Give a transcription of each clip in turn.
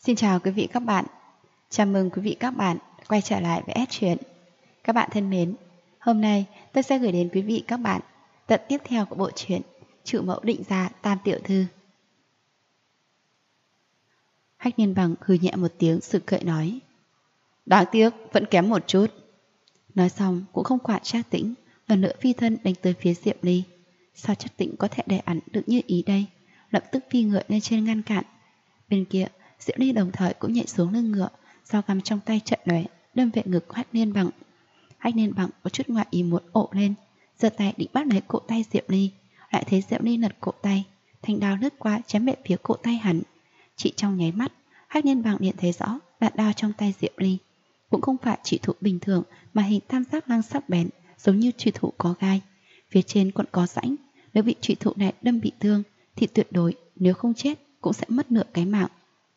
Xin chào quý vị các bạn. Chào mừng quý vị các bạn quay trở lại với S Truyện. Các bạn thân mến, hôm nay tôi sẽ gửi đến quý vị các bạn tập tiếp theo của bộ truyện Chủ mẫu định gia Tam tiểu thư. Hách Niên Bằng hừ nhẹ một tiếng sự cợt nói: Đáng tiếc vẫn kém một chút. Nói xong cũng không quản Trác Tĩnh, lần nữa phi thân đánh tới phía Diệp Ly. Sao Trác Tĩnh có thể để ẵn được như ý đây? Lập tức phi ngựa lên trên ngăn cản. Bên kia Diệp Ly đồng thời cũng nhảy xuống lưng ngựa, dao găm trong tay trận lóe đâm về ngực của Hách Niên Bằng. Hách Niên Bằng có chút ngoại ý muốn ộ lên, giơ tay định bắt lấy cổ tay Diệp Ly, lại thấy Diệp Ly lật cổ tay, thanh đao lướt qua chém về phía cổ tay hắn. Chỉ trong nháy mắt, Hách Niên Bằng liền thấy rõ đạn đao trong tay Diệp Ly cũng không phải chủy thủ bình thường mà hình tam giác lăng sắc bén, giống như chủy thủ có gai, phía trên còn có rãnh. Nếu bị chủy thủ này đâm bị thương thì tuyệt đối nếu không chết cũng sẽ mất nửa cái mạng.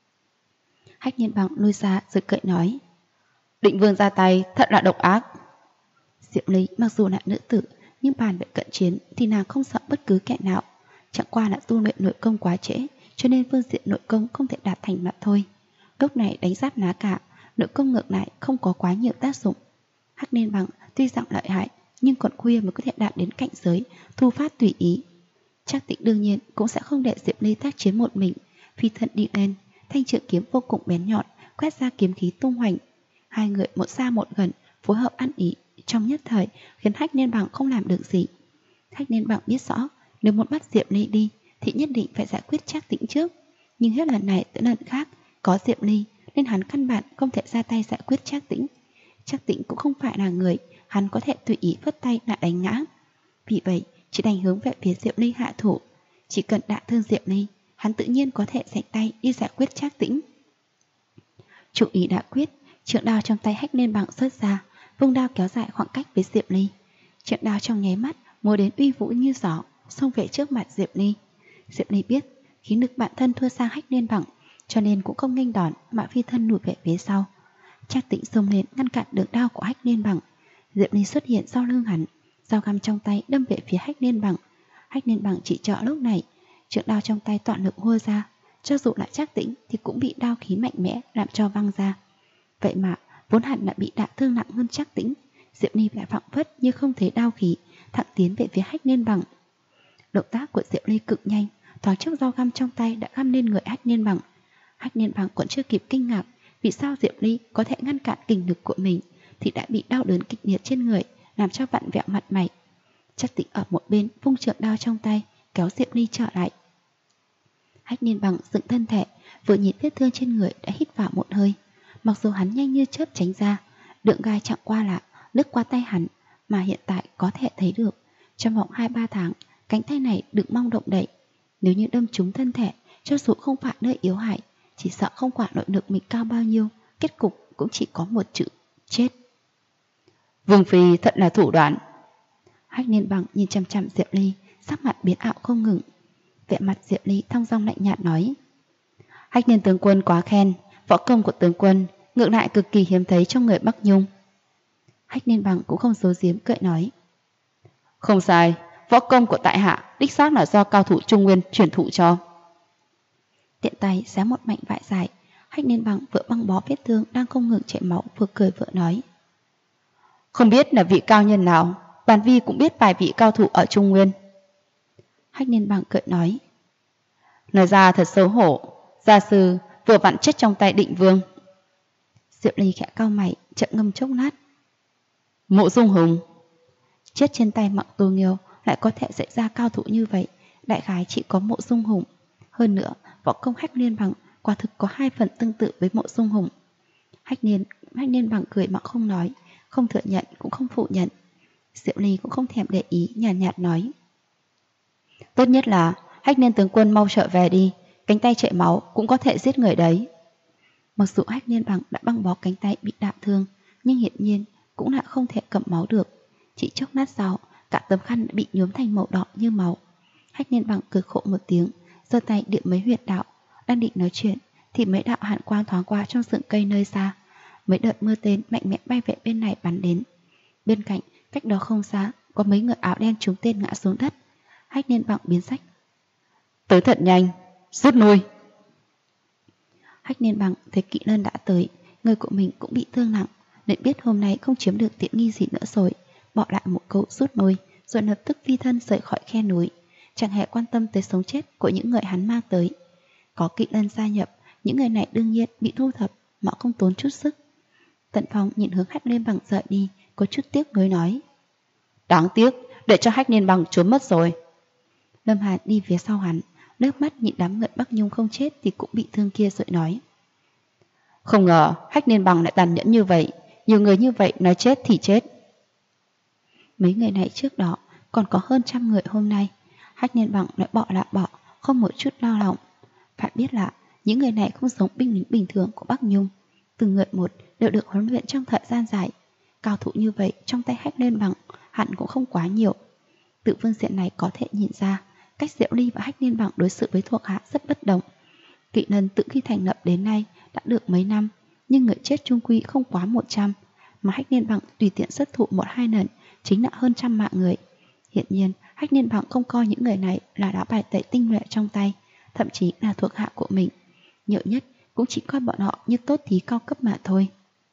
Hách Niên Bằng lui ra rồi cậy nói: Định vương ra tay thật là độc ác. Diệp Ly mặc dù là nữ tử, nhưng bàn về cận chiến thì nàng không sợ bất cứ kẻ nào. Chẳng qua là tu luyện nội công quá trễ, cho nên phương diện nội công không thể đạt thành mà thôi. Lúc này đánh giáp ná cả, nội công ngược lại không có quá nhiều tác dụng. Hách Niên Bằng tuy rằng lợi hại, nhưng còn khuya mới có thể đạt đến cảnh giới thu phát tùy ý. Trác Tĩnh đương nhiên cũng sẽ không để Diệp Ly tác chiến một mình, phi thân đi lên, thanh trượng kiếm vô cùng bén nhọn quét ra kiếm khí tung hoành. Hai người một xa một gần phối hợp ăn ý trong nhất thời khiến Hách Niên Bằng không làm được gì. Hách Niên Bằng biết rõ nếu muốn bắt Diệp Ly đi thì nhất định phải giải quyết Trác Tĩnh trước, nhưng hết lần này tới lần khác có Diệp Ly nên hắn căn bản không thể ra tay giải quyết Trác Tĩnh. Trác Tĩnh cũng không phải là người hắn có thể tùy ý phất tay đã đánh ngã. Vì vậy chỉ đành hướng về phía Diệp Ly hạ thủ. Chỉ cần đả thương Diệp Ly, hắn tự nhiên có thể rảnh tay đi giải quyết Trác Tĩnh. Chủ ý đã quyết, trượng đao trong tay Hách Niên Bằng xuất ra, vung đao kéo dài khoảng cách với Diệp Ly. Trượng đao trong nháy mắt múa đến uy vũ như gió, xông về trước mặt Diệp Ly. Diệp Ly biết khí lực bản thân thua sang Hách Niên Bằng, cho nên cũng không nghênh đón mà phi thân lùi về phía sau. Trác Tĩnh xông lên ngăn cản đường đao của Hách Niên Bằng. Diệp Ly xuất hiện sau lưng hắn, dao găm trong tay đâm về phía Hách Niên Bằng. Hách Niên Bằng chỉ trợ lúc này, trượng đao trong tay toàn lực hua ra, cho dù là Trác Tĩnh thì cũng bị đao khí mạnh mẽ làm cho văng ra. Vậy mà vốn hẳn đã bị đả thương nặng hơn Trác Tĩnh, Diệp Ly lại phảng phất như không thấy đao khí, thẳng tiến về phía Hách Niên Bằng. Động tác của Diệp Ly cực nhanh, thoáng chốc dao găm trong tay đã găm lên người Hách Niên Bằng. Hách Niên Bằng còn chưa kịp kinh ngạc vì sao Diệp Ly có thể ngăn cản kình lực của mình thì đã bị đau đớn kịch liệt trên người, làm cho vặn vẹo mặt mày. Trác Tĩnh ở một bên vung trượng đao trong tay kéo Diệp Ly trở lại. Hách Niên Bằng dựng thân thể, vừa nhìn vết thương trên người đã hít vào một hơi. Mặc dù hắn nhanh như chớp tránh ra, đường gai chẳng qua là lướt qua tay hắn, mà hiện tại có thể thấy được trong vòng 2-3 tháng cánh tay này đừng mong động đậy. Nếu như đâm trúng thân thể, cho dù không phải nơi yếu hại, chỉ sợ không quản nội lực mình cao bao nhiêu, kết cục cũng chỉ có một chữ: chết. Vương phi thật là thủ đoạn. Hách Niên Bằng nhìn chăm chăm Diệp Ly, sắc mặt biến ảo không ngừng. Vẻ mặt Diệp Ly thong dong lạnh nhạt nói: Hách Niên tướng quân quá khen, võ công của tướng quân ngược lại cực kỳ hiếm thấy trong người Bắc Nhung. Hách Niên Bằng cũng không giấu giếm cậy nói: Không sai, võ công của tại hạ đích xác là do cao thủ Trung Nguyên truyền thụ cho. Tiện tay xé một mảnh vải dài, Hách Niên Bằng vừa băng bó vết thương đang không ngừng chảy máu, vừa cười vừa nói: Không biết là vị cao nhân nào, bản vi cũng biết vài vị cao thủ ở Trung Nguyên. Hách Niên Bằng cười nói: Nói ra thật xấu hổ, gia sư vừa vặn chết trong tay Định Vương. Diệp Ly khẽ cau mày, chậm ngâm chốc lát: Mộ Dung Hùng chết trên tay Mạc Tô Nghiêu, lại có thể dạy ra cao thủ như vậy, đại khái chỉ có Mộ Dung Hùng. Hơn nữa võ công Hách Niên Bằng quả thực có 2 phần tương tự với Mộ Dung Hùng. Hách Niên Bằng cười mà không nói, không thừa nhận cũng không phủ nhận. Diệp Ly cũng không thèm để ý, nhàn nhạt nói: Tốt nhất là Hách Niên tướng quân mau trở về đi, cánh tay chảy máu cũng có thể giết người đấy. Mặc dù Hách Niên Bằng đã băng bó cánh tay bị đả thương, nhưng hiển nhiên cũng là không thể cầm máu được. Chỉ chốc lát sau, cả tấm khăn đã bị nhuốm thành màu đỏ như máu. Hách Niên Bằng cười khổ một tiếng, giơ tay điểm mấy huyệt đạo. Đang định nói chuyện thì mấy đạo hàn quang thoáng qua trong rừng cây nơi xa. Mấy đợt mưa tên mạnh mẽ bay về bên này bắn đến. Bên cạnh, cách đó không xa, có mấy người áo đen trúng tên ngã xuống đất. Hách Niên Bằng biến sắc: Tới thật nhanh, rút lui. Hách Liên Bằng thấy Kỵ Lân đã tới, người của mình cũng bị thương nặng, nên biết hôm nay không chiếm được tiện nghi gì nữa rồi, bỏ lại một câu rút lui, rồi lập tức phi thân rời khỏi khe núi, chẳng hề quan tâm tới sống chết của những người hắn mang tới. Có Kỵ Lân gia nhập, những người này đương nhiên bị thu thập mà không tốn chút sức. Tần Phong nhìn hướng Hách Liên Bằng rời đi, có chút tiếc nuối nói: đáng tiếc, để cho Hách Liên Bằng trốn mất rồi. Lâm Hàn đi phía sau hắn, nước mắt nhìn đám người Bắc Nhung không chết thì cũng bị thương kia rồi nói: không ngờ Hách Liên Bằng lại tàn nhẫn như vậy, nhiều người như vậy nói chết thì chết. Mấy người này trước đó còn có hơn 100 người hôm nay, Hách Liên Bằng lại bỏ là bỏ, không một chút lo lòng. Phải biết là những người này không giống binh lính bình thường của Bắc Nhung, từng người một đều được huấn luyện trong thời gian dài. Cao thủ như vậy trong tay Hách Liên Bằng hẳn cũng không quá nhiều. Từ phương diện này có thể nhìn ra cách Diệu Ly và Hách Liên Bằng đối xử với thuộc hạ rất bất đồng. Kỵ Lân từ khi thành lập đến nay đã được mấy năm, nhưng người chết chung quy không quá 100, mà Hách Liên Bằng tùy tiện xuất thủ 1-2 lần chính là hơn 100 mạng người. Hiện nhiên Hách Liên Bằng không coi những người này là lá bài tẩy tinh nhuệ trong tay, thậm chí là thuộc hạ của mình. Nhiều nhất cũng chỉ coi bọn họ như tốt thí cao cấp mà thôi.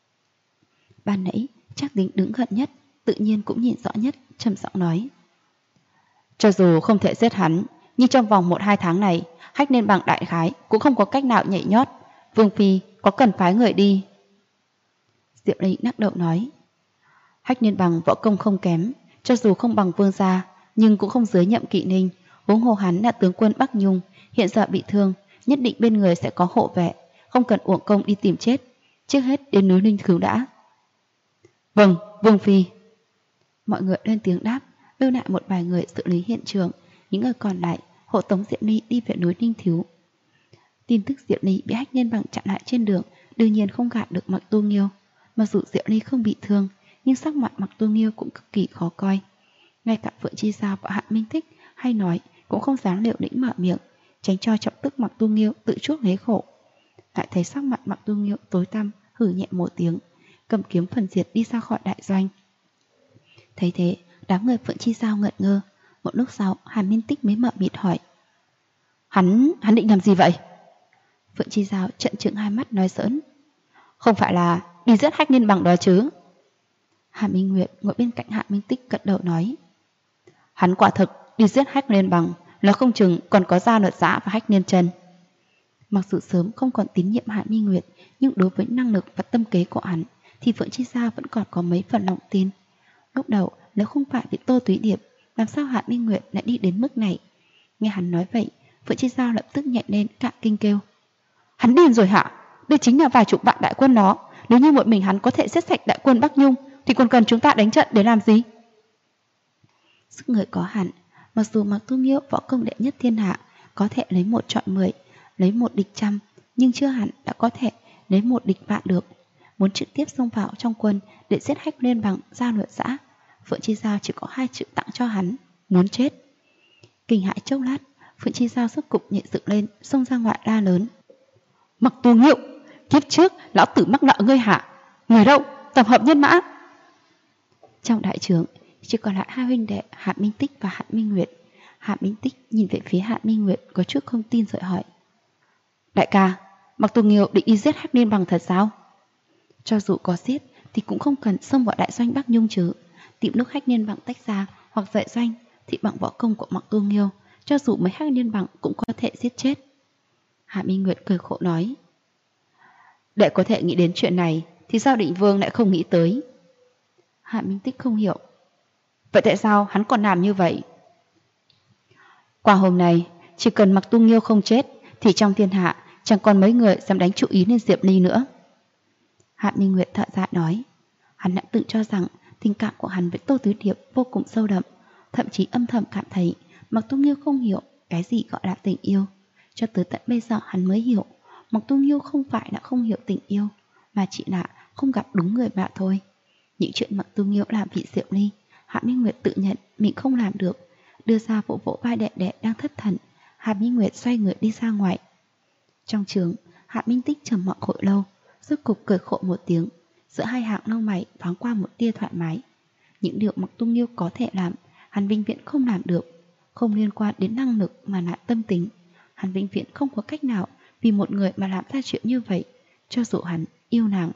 Ban nãy Trác Tính đứng gần nhất, tự nhiên cũng nhìn rõ nhất, trầm giọng nói: cho dù không thể giết hắn, nhưng trong vòng 1-2 tháng này, Hách Liên Bằng đại khái cũng không có cách nào nhảy nhót. Vương phi có cần phái người đi? Diệu Ly lắc đầu nói: Hách Liên Bằng võ công không kém, cho dù không bằng vương gia, nhưng cũng không dưới Nhậm Kỵ Ninh. Huống hồ hắn là tướng quân Bắc Nhung, hiện giờ bị thương, nhất định bên người sẽ có hộ vệ, không cần uổng công đi tìm chết. Trước hết đến núi Ninh cứu đã. Vâng, Vương phi. Mọi người lên tiếng đáp, lưu lại một vài người xử lý hiện trường, những người còn lại hộ tống Diệu Ly đi về núi Ninh Thiếu. Tin tức Diệu Ly bị Hách Liên Bằng chặn lại trên đường đương nhiên không gạt được Mặc Tu Nghiêu. Mặc dù Diệu Ly không bị thương, nhưng sắc mặt Mặc Tu Nghiêu cũng cực kỳ khó coi. Ngay cả Phượng Chi Giao và Hạ Minh Tích hay nói cũng không dám liều lĩnh mở miệng, tránh cho chọc tức Mặc Tu Nghiêu tự chuốc lấy khổ. Lại thấy sắc mặt Mặc Tu Nghiêu tối tăm, hử nhẹ một tiếng, cầm kiếm phần diệt đi ra khỏi đại doanh. Thấy thế, đám người Phượng Chi Giao ngẩn ngơ. Một lúc sau, Hạ Minh Tích mới mở miệng hỏi: Hắn định làm gì vậy? Phượng Chi Giao trợn trừng hai mắt nói giỡn: không phải là đi giết Hách Liên Bằng đó chứ? Hạ Minh Nguyệt ngồi bên cạnh Hạ Minh Tích gật đầu nói: hắn quả thực đi giết Hách Liên Bằng, là không chừng còn có Gia Luật Giã và Hách Liên Trần. Mặc dù sớm không còn tín nhiệm Hạ Minh Nguyệt, nhưng đối với năng lực và tâm kế của hắn thì Phượng Chi Giao vẫn còn có mấy phần lòng tin. Lúc đầu nếu không phải vì Tô Túy Điệp, làm sao Hạ Minh Nguyệt lại đi đến mức này? Nghe hắn nói vậy, Phượng Chi Giao lập tức nhảy lên cả kinh kêu: hắn điên rồi hả? Đây chính là vài chục vạn đại quân đó. Nếu như một mình hắn có thể giết sạch đại quân Bắc Nhung thì còn cần chúng ta đánh trận để làm gì? Sức người có hạn, mặc dù Mặc Tu Nghiêu võ công đệ nhất thiên hạ, có thể lấy 1 chọi 10, lấy 1 địch 100, nhưng chưa hẳn đã có thể lấy 1 địch vạn được. Muốn trực tiếp xông vào trong quân để giết Hách Liên Bằng, Gia Luật Giã, Phượng Chi Giao chỉ có 2 chữ tặng cho hắn: muốn chết. Kinh hãi chốc lát, Phượng Chi Giao rốt cục nhảy dựng lên, xông ra ngoài la lớn: Mặc Tu Nghiêu, kiếp trước lão tử mắc nợ ngươi hả? Người đâu? Tập hợp nhân mã. Trong đại trướng chỉ còn lại 2 huynh đệ Hạ Minh Tích và Hạ Minh Nguyệt. Hạ Minh Tích nhìn về phía Hạ Minh Nguyệt có chút không tin rồi hỏi: đại ca, Mặc Tu Nghiêu định đi giết Hách Liên Bằng thật sao? Cho dù có giết thì cũng không cần xông vào đại doanh Bắc Nhung chứ. Tìm lúc Hách Liên Bằng tách ra hoặc dậy doanh thì bằng võ công của Mặc Tu Nghiêu, cho dù mấy Hách Liên Bằng cũng có thể giết chết. Hạ Minh Nguyệt cười khổ nói: để có thể nghĩ đến chuyện này thì sao Định Vương lại không nghĩ tới? Hạ Minh Tích không hiểu: vậy tại sao hắn còn làm như vậy? Qua hôm nay, chỉ cần Mặc Tu Nghiêu không chết thì trong thiên hạ chẳng còn mấy người dám đánh chú ý lên Diệp Ly nữa. Hạ Minh Nguyệt thở dài nói: hắn đã tự cho rằng tình cảm của hắn với Tô Tứ Điệp vô cùng sâu đậm, thậm chí âm thầm cảm thấy Mặc Tu Nghiêu không hiểu cái gì gọi là tình yêu. Cho tới tận bây giờ hắn mới hiểu, Mặc Tu Nghiêu không phải là không hiểu tình yêu, mà chỉ là không gặp đúng người mà thôi. Những chuyện Mặc Tu Nghiêu làm vì Diệu Ly, Hạ Minh Nguyệt tự nhận mình không làm được, đưa ra vỗ vỗ vai đệ đệ đang thất thần. Hạ Minh Nguyệt xoay người đi ra ngoài. Trong trường, Hạ Minh Tích trầm mặc hồi lâu, rốt cục cười khổ một tiếng, giữa hai hàng lông mày thoáng qua một tia thoải mái. Những điều Mặc Tu Nghiêu có thể làm, hắn vĩnh viễn không làm được, không liên quan đến năng lực mà là tâm tính. Hắn vĩnh viễn không có cách nào vì một người mà làm ra chuyện như vậy, cho dù hắn yêu nàng.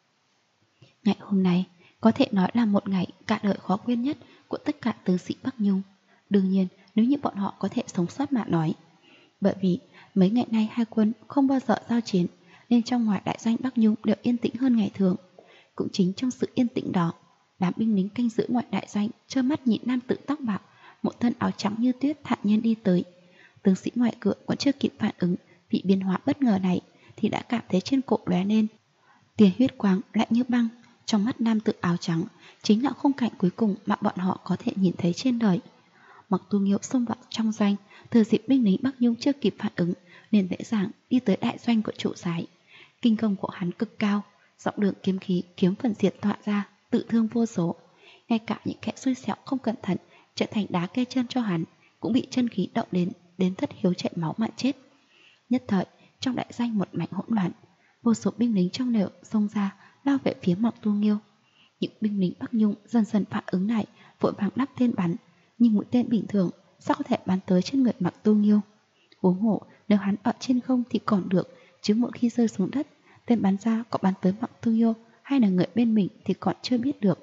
Ngày hôm nay có thể nói là một ngày cả đời khó quên nhất của tất cả tướng sĩ Bắc Nhung. Đương nhiên nếu như bọn họ có thể sống sót mà nói. Bởi vì mấy ngày nay hai quân không bao giờ giao chiến, nên trong ngoài đại doanh Bắc Nhung đều yên tĩnh hơn ngày thường. Cũng chính trong sự yên tĩnh đó, đám binh lính canh giữ ngoại đại doanh trơ mắt nhìn nam tử tóc bạc, một thân áo trắng như tuyết thản nhiên đi tới. Tướng sĩ ngoài cửa còn chưa kịp phản ứng bị biến hóa bất ngờ này thì đã cảm thấy trên cổ lóe lên tia huyết quang lạnh như băng. Trong mắt nam tử áo trắng chính là khung cảnh cuối cùng mà bọn họ có thể nhìn thấy trên đời. Mặc Tu Nghiêu xông vào trong doanh, thừa dịp binh lính Bắc Nhung chưa kịp phản ứng nên dễ dàng đi tới đại doanh của chủ soái. Kinh công của hắn cực cao, giọng đường kiếm khí kiếm phần diệt tọa ra, tự thương vô số. Ngay cả những kẻ xui xẻo không cẩn thận trở thành đá kê chân cho hắn cũng bị chân khí động đến thất hiếu chảy máu mà chết. Nhất thời trong đại doanh một mảnh hỗn loạn, vô số binh lính trong lều xông ra lao về phía Mặc Tu Nghiêu. Những binh lính Bắc Nhung dần dần phản ứng lại, vội vàng đắp tên bắn, nhưng mũi tên bình thường sao có thể bắn tới trên người Mặc Tu Nghiêu. Huống hộ nếu hắn ở trên không thì còn được, chứ một khi rơi xuống đất, tên bắn ra có bắn tới Mặc Tu Nghiêu hay là người bên mình thì còn chưa biết được.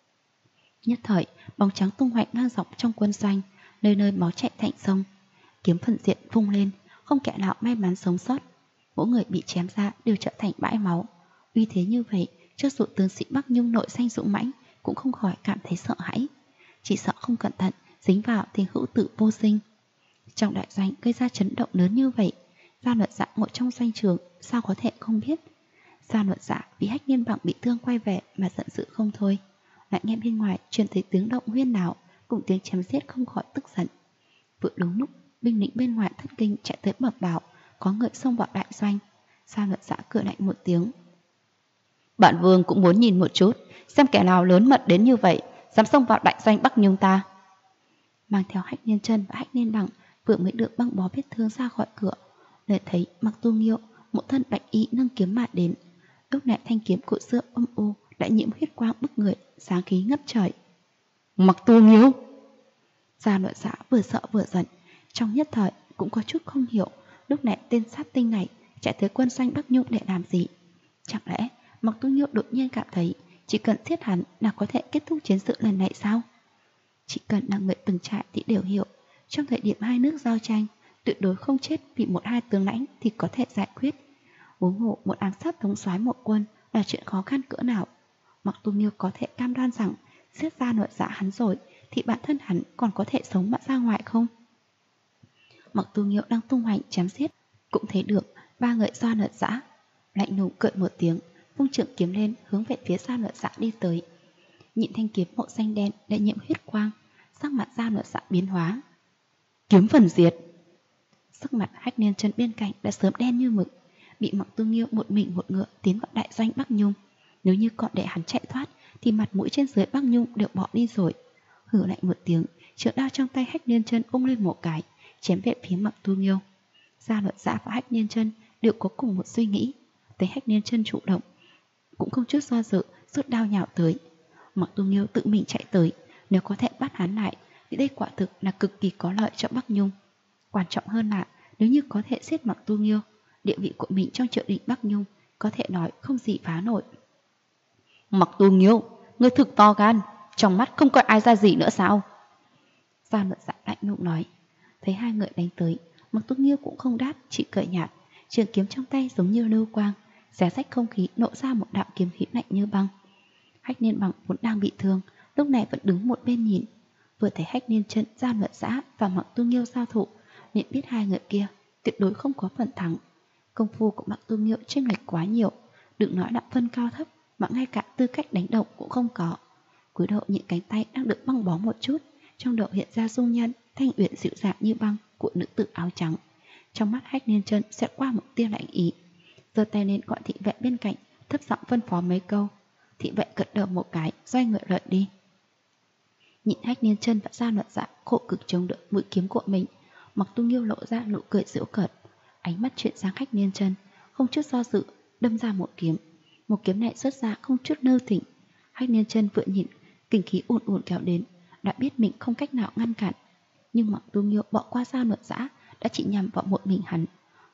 Nhất thời bóng trắng tung hoành ngang dọc trong quân doanh, nơi nơi máu chảy thành sông. Kiếm phần diện vung lên, không kẻ nào may mắn sống sót. Mỗi người bị chém ra đều trở thành bãi máu. Uy thế như vậy, cho dù tướng sĩ Bắc Nhung nội danh dũng mãnh cũng không khỏi cảm thấy sợ hãi. Chỉ sợ không cẩn thận dính vào thì hữu tử vô sinh. Trong đại doanh gây ra chấn động lớn như vậy, Gia Luật Dạ ngồi trong doanh trường sao có thể không biết. Gia Luật Dạ vì Hách Niên Bằng bị thương quay về mà giận dữ không thôi. Lại nghe bên ngoài truyền thấy tiếng động huyên náo cùng tiếng chém giết không khỏi tức giận. Vừa đúng lúc binh lính bên ngoài thất kinh chạy tới bẩm báo có người xông vào đại doanh. Gia Luật Dạ cười lạnh một tiếng. Bản vương cũng muốn nhìn một chút, xem kẻ nào lớn mật đến như vậy, dám xông vào đại doanh Bắc Nhung ta. Mang theo Hách Niên Chân và Hách Niên Bằng vừa mới được băng bó vết thương ra khỏi cửa, để thấy Mặc Tu Nghiêu một thân bạch y nâng kiếm mà đến. Lúc này thanh kiếm của xưa u lại nhiễm huyết quang bức người, sáng khí ngất trời. Mặc Tu Nghiêu! Gia Luật Dạ vừa sợ vừa giận, trong nhất thời cũng có chút không hiểu lúc này tên sát tinh này chạy tới quân doanh Bắc Nhung để làm gì. Chẳng lẽ Mặc Tu Nghiêu đột nhiên cảm thấy chỉ cần giết hắn là có thể kết thúc chiến sự lần này sao? Chỉ cần là người từng trải thì đều hiểu, trong thời điểm hai nước giao tranh, tuyệt đối không chết vì một hai tướng lãnh thì có thể giải quyết. Huống hộ một ám sát thống soái một quân là chuyện khó khăn cỡ nào. Mặc Tu Nghiêu có thể cam đoan rằng giết Gia Luật Dạ hắn rồi thì bản thân hắn còn có thể sống mà ra ngoài không? Mặc Tu Nghiêu đang tung hoành chém giết, cũng thấy được ba người Gia Luật Dạ. Lạnh lùng cười một tiếng, vung trượng kiếm lên hướng về phía Gia Luật Dạ đi tới. Nhịn thanh kiếm màu xanh đen đã nhiễm huyết quang, sắc mặt Gia Luật Dạ biến hóa. Kiếm phần diệt! Sắc mặt Hách Niên Chân bên cạnh đã sớm đen như mực, bị Mặc Tu Nghiêu một mình một ngựa tiến vào đại doanh Bắc Nhung. Nếu như còn để hắn chạy thoát thì mặt mũi trên dưới Bắc Nhung đều bỏ đi rồi. Hừ lạnh một tiếng, trượng đao trong tay Hách Niên Chân ung lên một cái, chém về phía Mặc Tu Nghiêu. Gia Luật Dạ và Hách Niên Chân đều có cùng một suy nghĩ. Thấy Hách Niên Chân chủ động, cũng không chút do dự rút đao nhào tới. Mặc Tu Nghiêu tự mình chạy tới, nếu có thể bắt hắn lại thì đây quả thực là cực kỳ có lợi cho Bắc Nhung. Quan trọng hơn là nếu như có thể giết Mặc Tu Nghiêu, địa vị của mình trong triều đình Bắc Nhung có thể nói không gì phá nổi. Mặc Tu Nghiêu, ngươi thực to gan, trong mắt không coi ai ra gì nữa sao? Gia Luật Dạ lạnh lùng nói. Thấy hai người đánh tới, Mặc Tu Nghiêu cũng không đáp, chỉ cười nhạt, trường kiếm trong tay giống như lưu quang, xé rách không khí nộ ra một đạo kiếm khí lạnh như băng. Hách Niên Bằng vốn đang bị thương, lúc này vẫn đứng một bên nhìn. Vừa thấy Hách Niên Chân, Gia Luật Dạ và Mặc Tu Nghiêu giao thủ, liền biết hai người kia tuyệt đối không có phần thắng. Công phu của Mặc Tu Nghiêu chênh lệch quá nhiều, đừng nói là phân cao thấp, mà ngay cả tư cách đánh động cũng không có. Cúi đầu những cánh tay đang được băng bó một chút, trong đầu hiện ra dung nhan thanh uyển dịu dàng như băng của nữ tử áo trắng. Trong mắt Hách Niên Chân xẹt qua một tia lạnh ý, giơ tay lên gọi thị vệ bên cạnh, thấp giọng phân phó mấy câu. Thị vệ gật đầu một cái, xoay người rời đi. Nhịn Hách Niên Chân và Gia Luật Dạ khổ cực chống đỡ mũi kiếm của mình, Mặc Tu Nghiêu lộ ra nụ cười giễu cợt, ánh mắt chuyển sang Hách Niên Chân, không chút do dự đâm ra một kiếm. Một kiếm này xuất ra không chút nơ thỉnh. Hách Niên Chân vừa nhìn kình khí ùn ùn kéo đến, đã biết mình không cách nào ngăn cản, nhưng Mặc Tu Nghiêu bỏ qua Gia Luật Dạ đã chỉ nhằm vào một mình hắn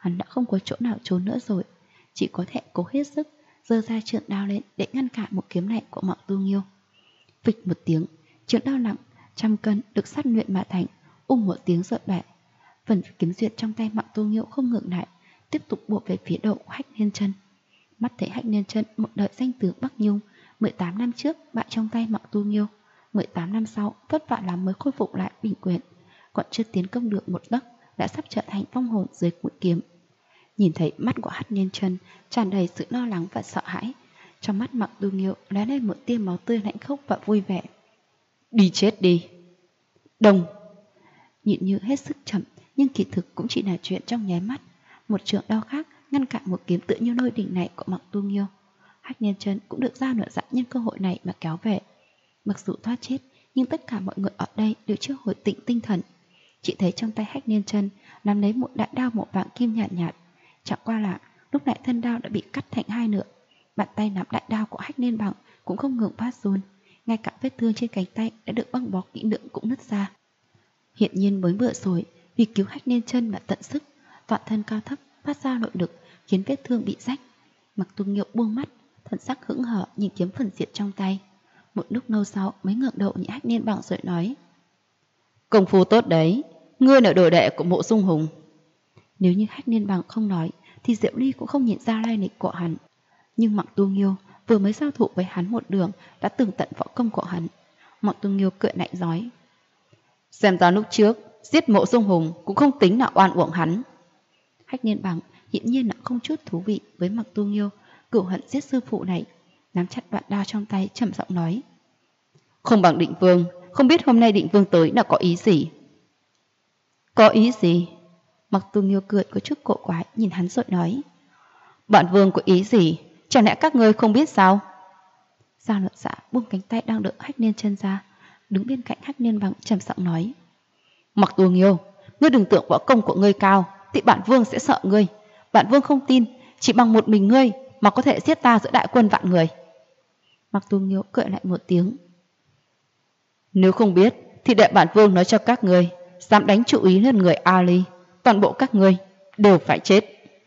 Hắn đã không có chỗ nào trốn nữa rồi, chỉ có thể cố hết sức giơ ra trượng đao lên để ngăn cản một kiếm này của Mạc Tu Nghiêu. Phịch một tiếng, trượng đao nặng 100 cân được sắt luyện mà thành, một tiếng rợn bể. Phần kiếm duyệt trong tay Mạc Tu Nghiêu không ngừng lại, tiếp tục bổ về phía đầu của Hách Liên Chân. Mắt thấy Hách Liên Chân, một đời danh tướng Bắc Nhung, 18 năm trước bại trong tay Mạc Tu Nghiêu, 18 năm sau vất vả lắm mới khôi phục lại bình quyền, còn chưa tiến công được một tấc đã sắp trở thành vong hồn dưới mũi kiếm. Nhìn thấy mắt của Hách Liên Chân tràn đầy sự lo lắng và sợ hãi, trong mắt Mạc Tu Nghiêu lóe lên một tia máu tươi lạnh khốc và vui vẻ. Đi chết đi. Đồng. Nhịn như hết sức chậm, nhưng kỳ thực cũng chỉ là chuyện trong nháy mắt. Một trượng đao khác ngăn cản một kiếm tựa như lôi đỉnh này của Mạc Tu Nghiêu. Hách Liên Chân cũng được ra nửa dặn nhân cơ hội này mà kéo về. Mặc dù thoát chết, nhưng tất cả mọi người ở đây đều chưa hồi tĩnh tinh thần. Chỉ thấy trong tay Hách Liên Chân nắm lấy một đại đao màu vàng kim nhạt nhạt. Chẳng qua là lúc này thân đao đã bị cắt thành hai nửa. Bàn tay nắm đại đao của Hách Liên Bằng cũng không ngừng phát run, ngay cả vết thương trên cánh tay đã được băng bó kỹ lưỡng cũng nứt ra. Hiện nhiên mới vừa rồi vì cứu Hách Liên Chân mà tận sức, toàn thân cao thấp phát ra nội lực khiến vết thương bị rách. Mạc Tu Nghiêu buông mắt, thần sắc hững hờ nhìn kiếm phần diệt trong tay. Một lúc lâu sau mới ngẩng đầu nhìn Hách Liên Bằng rồi nói: công phu tốt đấy, ngươi là đồ đệ của Mộ Dung Hùng. Nếu như Hách Liên Bằng không nói thì Diệu Ly cũng không nhìn ra lai lịch của hắn. Nhưng Mạc Tu Nghiêu vừa mới giao thủ với hắn một đường đã tường tận võ công của hắn. Mạc Tu Nghiêu cười lạnh nói: xem ra lúc trước giết Mộ Dung Hùng cũng không tính là oan uổng hắn. Hách Liên Bằng hiển nhiên là không chút thú vị với Mạc Tu Nghiêu cửu hận giết sư phụ này, nắm chặt đoạn đao trong tay trầm giọng nói: không bằng Định Vương, không biết hôm nay Định Vương tới là có ý gì? Có ý gì? Mạc Tu Nghiêu cười có chút cổ quái nhìn hắn rồi nói: bản vương có ý gì? Chẳng lẽ các ngươi không biết sao? Giao Luật Dạ buông cánh tay đang đỡ Hách Liên Chân ra, đứng bên cạnh Hách Liên Bằng trầm giọng nói: Mạc Tu Nghiêu, ngươi đừng tưởng võ công của ngươi cao thì bản vương sẽ sợ ngươi. Bản vương không tin chỉ bằng một mình ngươi mà có thể giết ta giữa đại quân vạn người. Mạc Tu Nghiêu cười lại một tiếng: nếu không biết thì để bản vương nói cho các ngươi, dám đánh chủ ý lên người Ali, toàn bộ các ngươi đều phải chết.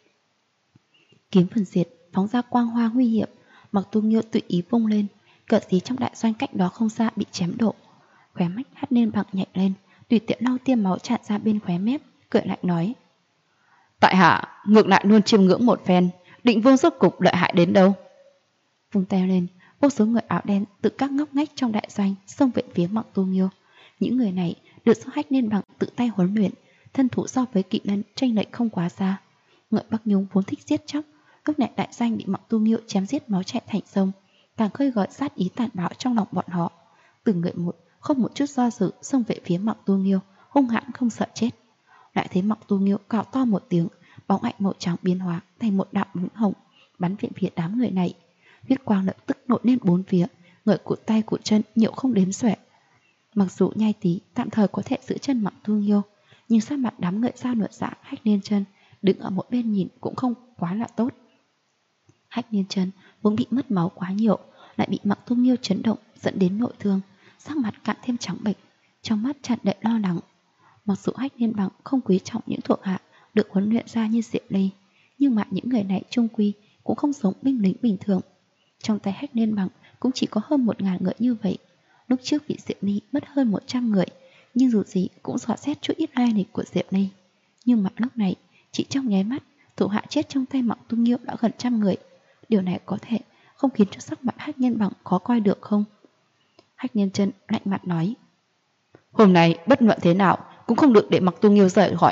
Kiếm phần diệt phóng ra quang hoa nguy hiểm, Mạc Tu Nghiêu tùy ý vung lên, cờ xí trong đại doanh cách đó không xa bị chém đổ. Khóe mắt Hách Liên Bằng nhảy lên, tùy tiện lau tiêm máu tràn ra bên khóe mép, cười lạnh nói: tại hạ ngược lại luôn chiêm ngưỡng một phen, Định Vương rốt cục lợi hại đến đâu. Vung tay lên, vô số người áo đen từ các ngóc ngách trong đại doanh xông về phía Mạc Tu Nghiêu. Những người này được do Hách Liên Bằng tự tay huấn luyện, thân thủ so với kỵ lân chênh lệch không quá xa. Người Bắc Nhung vốn thích giết chóc, lúc này đại doanh bị Mạc Tu Nghiêu chém giết máu chảy thành sông, càng khơi gợi sát ý tàn bạo trong lòng bọn họ. Từng người một không một chút do dự xông về phía Mạc Tu Nghiêu, hung hãn không sợ chết. Lại thấy Mạc Tu Nghiêu cào to một tiếng, bóng ảnh màu trắng biến hóa thành một đạo lưỡi hồng bắn về phía đám người này. Huyết quang lập tức nổi lên bốn phía, người cụt tay cụt chân nhiều không đếm xuể. Mặc dù Nhai Tý tạm thời có thể giữ chân Mạc Tu Nghiêu, nhưng sát mặt đám người Giao Luật Dạ, Hách Liên Chân đứng ở một bên nhìn cũng không quá là tốt. Hách Liên Chân vốn bị mất máu quá nhiều, lại bị Mạc Tu Nghiêu chấn động dẫn đến nội thương, sắc mặt càng thêm trắng bệch, trong mắt tràn đầy lo lắng. Mặc dù Hách Liên Bằng không quý trọng những thuộc hạ được huấn luyện ra như Diệu Ly, nhưng mà những người này chung quy cũng không giống binh lính bình thường. Trong tay Hách Liên Bằng cũng chỉ có hơn 1000 người như vậy. Lúc trước bị Diệu Ly mất hơn 100 người, nhưng dù gì cũng dò xét chút ít lai lịch của Diệu Ly. Nhưng mà lúc này, chỉ trong nháy mắt, thủ hạ chết trong tay Mạc Tu Nghiêu đã gần 100 người. Điều này có thể không khiến cho sắc mặt Hách Liên Bằng khó coi được không? Hách Liên Chân lạnh mặt nói: hôm nay bất luận thế nào cũng không được để Mạc Tu Nghiêu rời khỏi.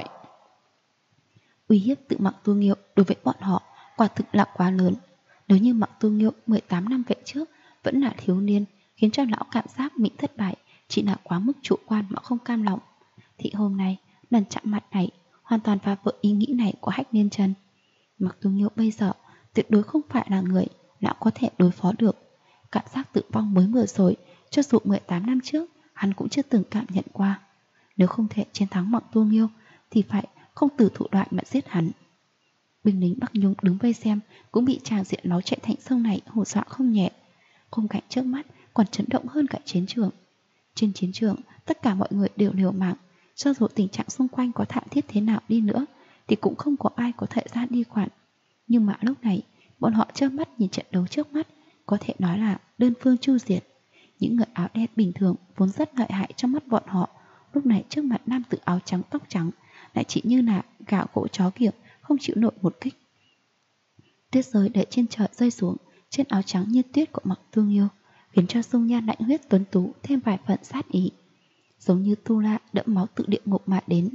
Uy hiếp từ Mạc Tu Nghiêu đối với bọn họ quả thực là quá lớn. Nếu như Mạc Tu Nghiêu 18 năm về trước vẫn là thiếu niên, khiến cho lão cảm giác mình thất bại chỉ là quá mức chủ quan mà không cam lòng, thì hôm nay lần chạm mặt này hoàn toàn phá vỡ ý nghĩ này của Hách Liên Chân. Mạc Tu Nghiêu bây giờ tuyệt đối không phải là người lão có thể đối phó được. Cảm giác tự vong mới vừa rồi, cho dù 18 năm trước hắn cũng chưa từng cảm nhận qua. Nếu không thể chiến thắng Mạc Tu Nghiêu thì phải không từ thủ đoạn mà giết hắn. Binh lính Bắc Nhung đứng vây xem cũng bị tràng diện máu chảy thành sông này hù dọa không nhẹ. Khung cảnh trước mắt còn chấn động hơn cả chiến trường. Trên chiến trường tất cả mọi người đều liều mạng, cho dù tình trạng xung quanh có thảm thiết thế nào đi nữa thì cũng không có ai có thời gian đi quản. Nhưng mà lúc này, bọn họ trơ mắt nhìn trận đấu trước mắt, có thể nói là đơn phương chu diệt. Những người áo đen bình thường vốn rất lợi hại trong mắt bọn họ, lúc này trước mặt nam tử áo trắng tóc trắng lại chỉ như là gạo gỗ chó kiểng, không chịu nổi một kích. Tuyết rơi đẩy trên trời rơi xuống trên áo trắng như tuyết của Mặc Tương Yêu, khiến cho dung nhan lạnh huyết tuấn tú thêm vài phần sát ý, giống như tu la đẫm máu tự địa ngục mà đến.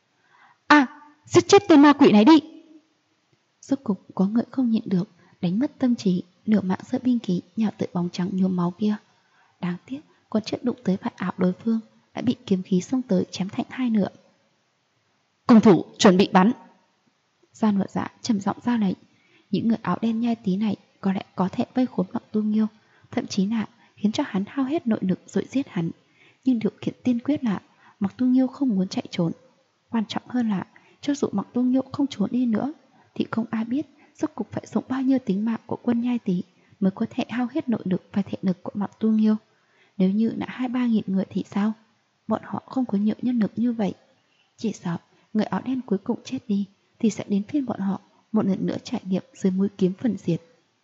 Giết chết tên ma quỷ này đi! Rốt cục có người không nhịn được, đánh mất tâm trí, nửa mạng sợi binh khí nhào tới bóng trắng nhuốm máu kia. Đáng tiếc, còn chưa đụng tới vạt áo đối phương, đã bị kiếm khí xông tới chém thành hai nửa. Công thủ chuẩn bị bắn! Gia Luật Dạ trầm giọng ra lệnh. Những người áo đen nhai tí này có lẽ có thể vây khốn Mặc Tu Nghiêu, thậm chí là khiến cho hắn hao hết nội lực rồi giết hắn. Nhưng điều kiện tiên quyết là Mặc Tu Nghiêu không muốn chạy trốn. Quan trọng hơn là cho dù Mặc Tu Nghiêu không trốn đi nữa, thì không ai biết rốt cục phải dùng bao nhiêu tính mạng của quân nhai tí mới có thể hao hết nội lực và thể lực của Mặc Tu Nghiêu. Nếu như là 2-3 nghìn người thì sao? Bọn họ không có nhiều nhân lực như vậy. Chỉ sợ người áo đen cuối cùng chết đi thì sẽ đến phiên bọn họ một lần nữa trải nghiệm dưới mũi kiếm phần diệt.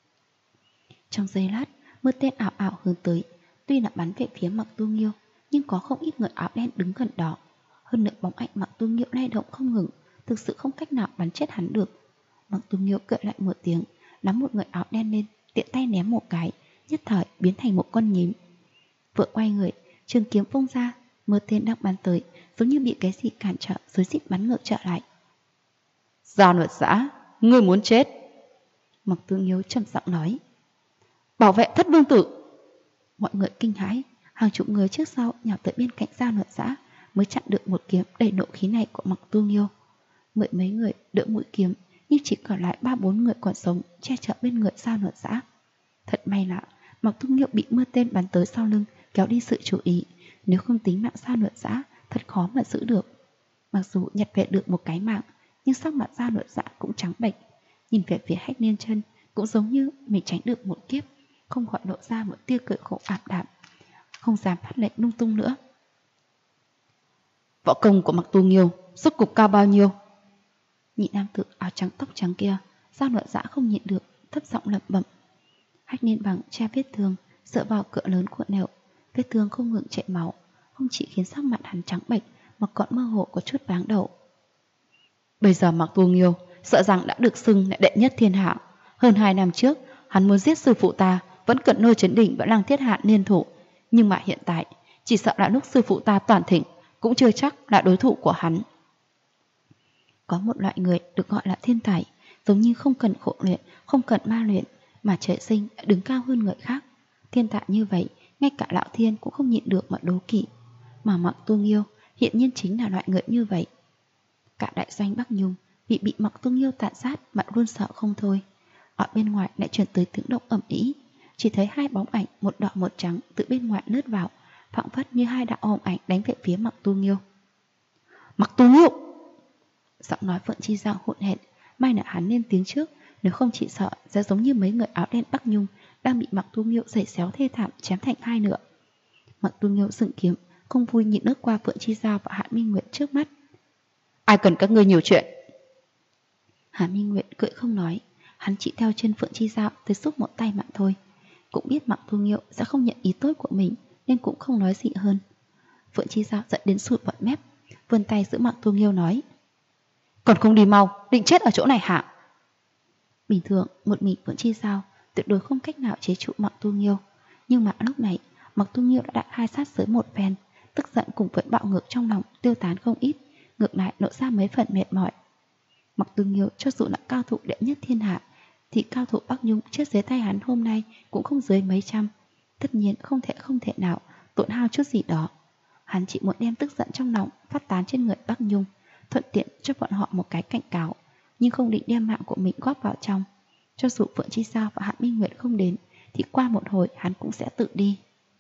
Trong giây lát, mưa tên ảo ảo hướng tới, tuy là bắn về phía Mặc Tu Nghiêu, nhưng có không ít người áo đen đứng gần đó. Hơn nữa bóng ảnh Mặc Tu Nghiêu lay động không ngừng, thực sự không cách nào bắn chết hắn được. Mặc Tu Nghiêu cười lại một tiếng, nắm một người áo đen lên, tiện tay ném một cái, nhất thời biến thành một con nhím. Vừa quay người, trường kiếm vung ra, mưa tên đang bắn tới, giống như bị cái gì cản trở rồi xích bắn ngược trở lại. Gia Luật Dạ, ngươi muốn chết! Mặc Tu Nghiêu trầm giọng nói. Bảo vệ Thất Vương tử! Mọi người kinh hãi, hàng chục người trước sau nhào tới bên cạnh Gia Luật Dạ mới chặn được một kiếm đầy nộ khí này của Mặc Tu Nghiêu. Mười mấy người đỡ mũi kiếm, nhưng chỉ còn lại 3-4 người còn sống che chở bên người Gia Luật Dạ. Thật may là Mặc Tu Nghiêu bị mưa tên bắn tới sau lưng kéo đi sự chú ý, nếu không tính mạng Gia Luật Dạ thật khó mà giữ được. Mặc dù nhặt về được một cái mạng, nhưng sắc mặt Gia Luật Dạ cũng trắng bệch, nhìn về phía Hách Liên Chân cũng giống như mình tránh được một kiếp, không gọi lộ ra một tia cười khổ ảm đạm, không dám phát lệnh lung tung nữa. Võ công của Mặc Tu Nghiêu rốt cục cao bao nhiêu? Nhị nam tử áo trắng tóc trắng kia, Gia Luật Dạ không nhịn được, thấp giọng lẩm bẩm. Hách Liên Bằng che vết thương, dựa vào cửa lớn của nẻo, vết thương không ngừng chảy máu, không chỉ khiến sắc mặt hắn trắng bệch mà còn mơ hồ có chút váng đầu. Bây giờ Mặc Tu Nghiêu sợ rằng đã được xưng là đệ nhất thiên hạ. Hơn 2 năm trước, hắn muốn giết sư phụ ta, vẫn cận nôi Trấn Đỉnh và Lăng Thiết Hạ liên thủ. Nhưng mà hiện tại, chỉ sợ là lúc sư phụ ta toàn thịnh, cũng chưa chắc là đối thủ của hắn. Có một loại người được gọi là thiên tài, giống như không cần khổ luyện, không cần ma luyện, mà trời sinh đã đứng cao hơn người khác. Thiên tài như vậy, ngay cả lão thiên cũng không nhịn được mà đố kỵ. Mà Mặc Tu Nghiêu hiện nhiên chính là loại người như vậy. Cả đại doanh Bắc Nhung bị Mặc Tu Nghiêu tàn sát mà luôn sợ không thôi. Ở bên ngoài lại truyền tới tiếng động ầm ĩ, chỉ thấy hai bóng ảnh một đỏ một trắng từ bên ngoài lướt vào, phảng phất như hai đạo hồng ảnh đánh về phía Mặc Tu Nghiêu. Mặc Tu Nghiêu! Giọng nói Phượng Chi Giao hỗn hển, may là hắn lên tiếng trước, nếu không chỉ sợ sẽ giống như mấy người áo đen Bắc Nhung đang bị Mặc Tu Nghiêu giày xéo thê thảm chém thành hai nửa. Mặc Tu Nghiêu dựng kiếm, không vui nhìn lướt qua Phượng Chi Giao và Hạ Minh Nguyệt trước mắt. Ai cần các ngươi nhiều chuyện? Hạ Minh Nguyệt cười không nói, hắn chỉ theo chân Phượng Chi Giao tới giúp một tay mà thôi. Cũng biết Mặc Tu Nghiêu sẽ không nhận ý tốt của mình nên cũng không nói gì hơn. Phượng Chi Giao giận đến sụt bọt mép, vươn tay giữ Mặc Tu Nghiêu nói. Còn không đi mau, định chết ở chỗ này hả? Bình thường một mình Phượng Chi Giao tuyệt đối không cách nào chế trụ Mặc Tu Nghiêu, nhưng mà lúc này Mặc Tu Nghiêu đã đại khai sát giới một phen, tức giận cùng với bạo ngược trong lòng tiêu tán không ít, ngược lại lộ ra mấy phần mệt mỏi. Mặc Tu Nghiêu cho dù là cao thủ đệ nhất thiên hạ, thì cao thủ Bắc Nhung chết dưới tay hắn hôm nay cũng không dưới mấy trăm, tất nhiên không thể nào tổn hao chút gì đó. Hắn chỉ muốn đem tức giận trong lòng phát tán trên người Bắc Nhung, thuận tiện cho bọn họ một cái cảnh cáo, nhưng không định đem mạng của mình góp vào trong. Cho dù Phượng Chi Giao và Hạ Minh Nguyệt không đến, thì qua một hồi hắn cũng sẽ tự đi.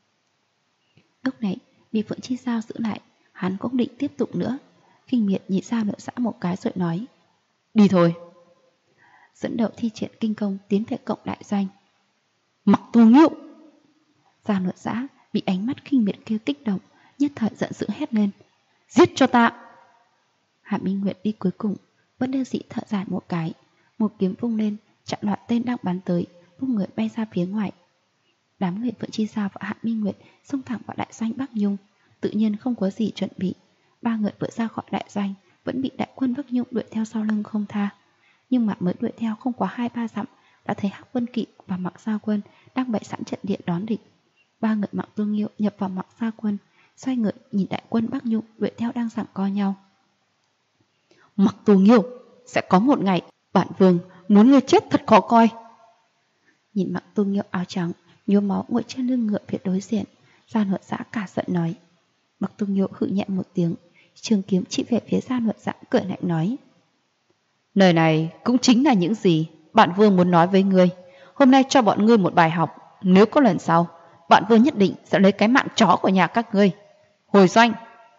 Lúc này bị Phượng Chi Giao giữ lại, hắn cũng định tiếp tục nữa. Khinh miệt nhìn Giao Nợ Xã một cái rồi nói. Đi thôi. Dẫn đầu thi triển kinh công tiến về cộng đại doanh. Mặc Tu Nghiêu! Giao Nợ Xã bị ánh mắt khinh miệt kêu kích động, nhất thời giận dữ hét lên. Giết cho ta! Hạ Minh Nguyệt đi cuối cùng, bất đắc dĩ thở dài một cái, một kiếm vung lên chặn loạt tên đang bắn tới, vung người bay ra phía ngoài. Đám người Phượng Chi Giao và Hạ Minh Nguyệt xông thẳng vào đại doanh Bắc Nhung, tự nhiên không có gì chuẩn bị. Ba người vừa ra khỏi đại doanh vẫn bị đại quân Bắc Nhung đuổi theo sau lưng không tha. Nhưng mà mới đuổi theo không quá 2-3 dặm đã thấy Hắc Vân Kỵ và Mạc Gia Quân đang bày sẵn trận địa đón địch. Ba người Mạc Tương Nghiêu nhập vào Mạc Gia Quân, xoay người nhìn đại quân Bắc Nhung đuổi theo đang giằng co nhau. Mạc Tương Nghiêu, sẽ có một ngày bản vương muốn ngươi chết thật khó coi. Nhìn Mạc Tương Nghiêu áo trắng nhuốm máu ngồi trên lưng ngựa phía đối diện, Gia Luật Dã cả giận nói. Mạc Tương Nghiêu hự nhẹ một tiếng, trường kiếm chỉ về phía Gia Luật Dã cười lạnh nói: lời này cũng chính là những gì bản vương muốn nói với ngươi. Hôm nay cho bọn ngươi một bài học, nếu có lần sau, bản vương nhất định sẽ lấy cái mạng chó của nhà các ngươi. Hồi doanh.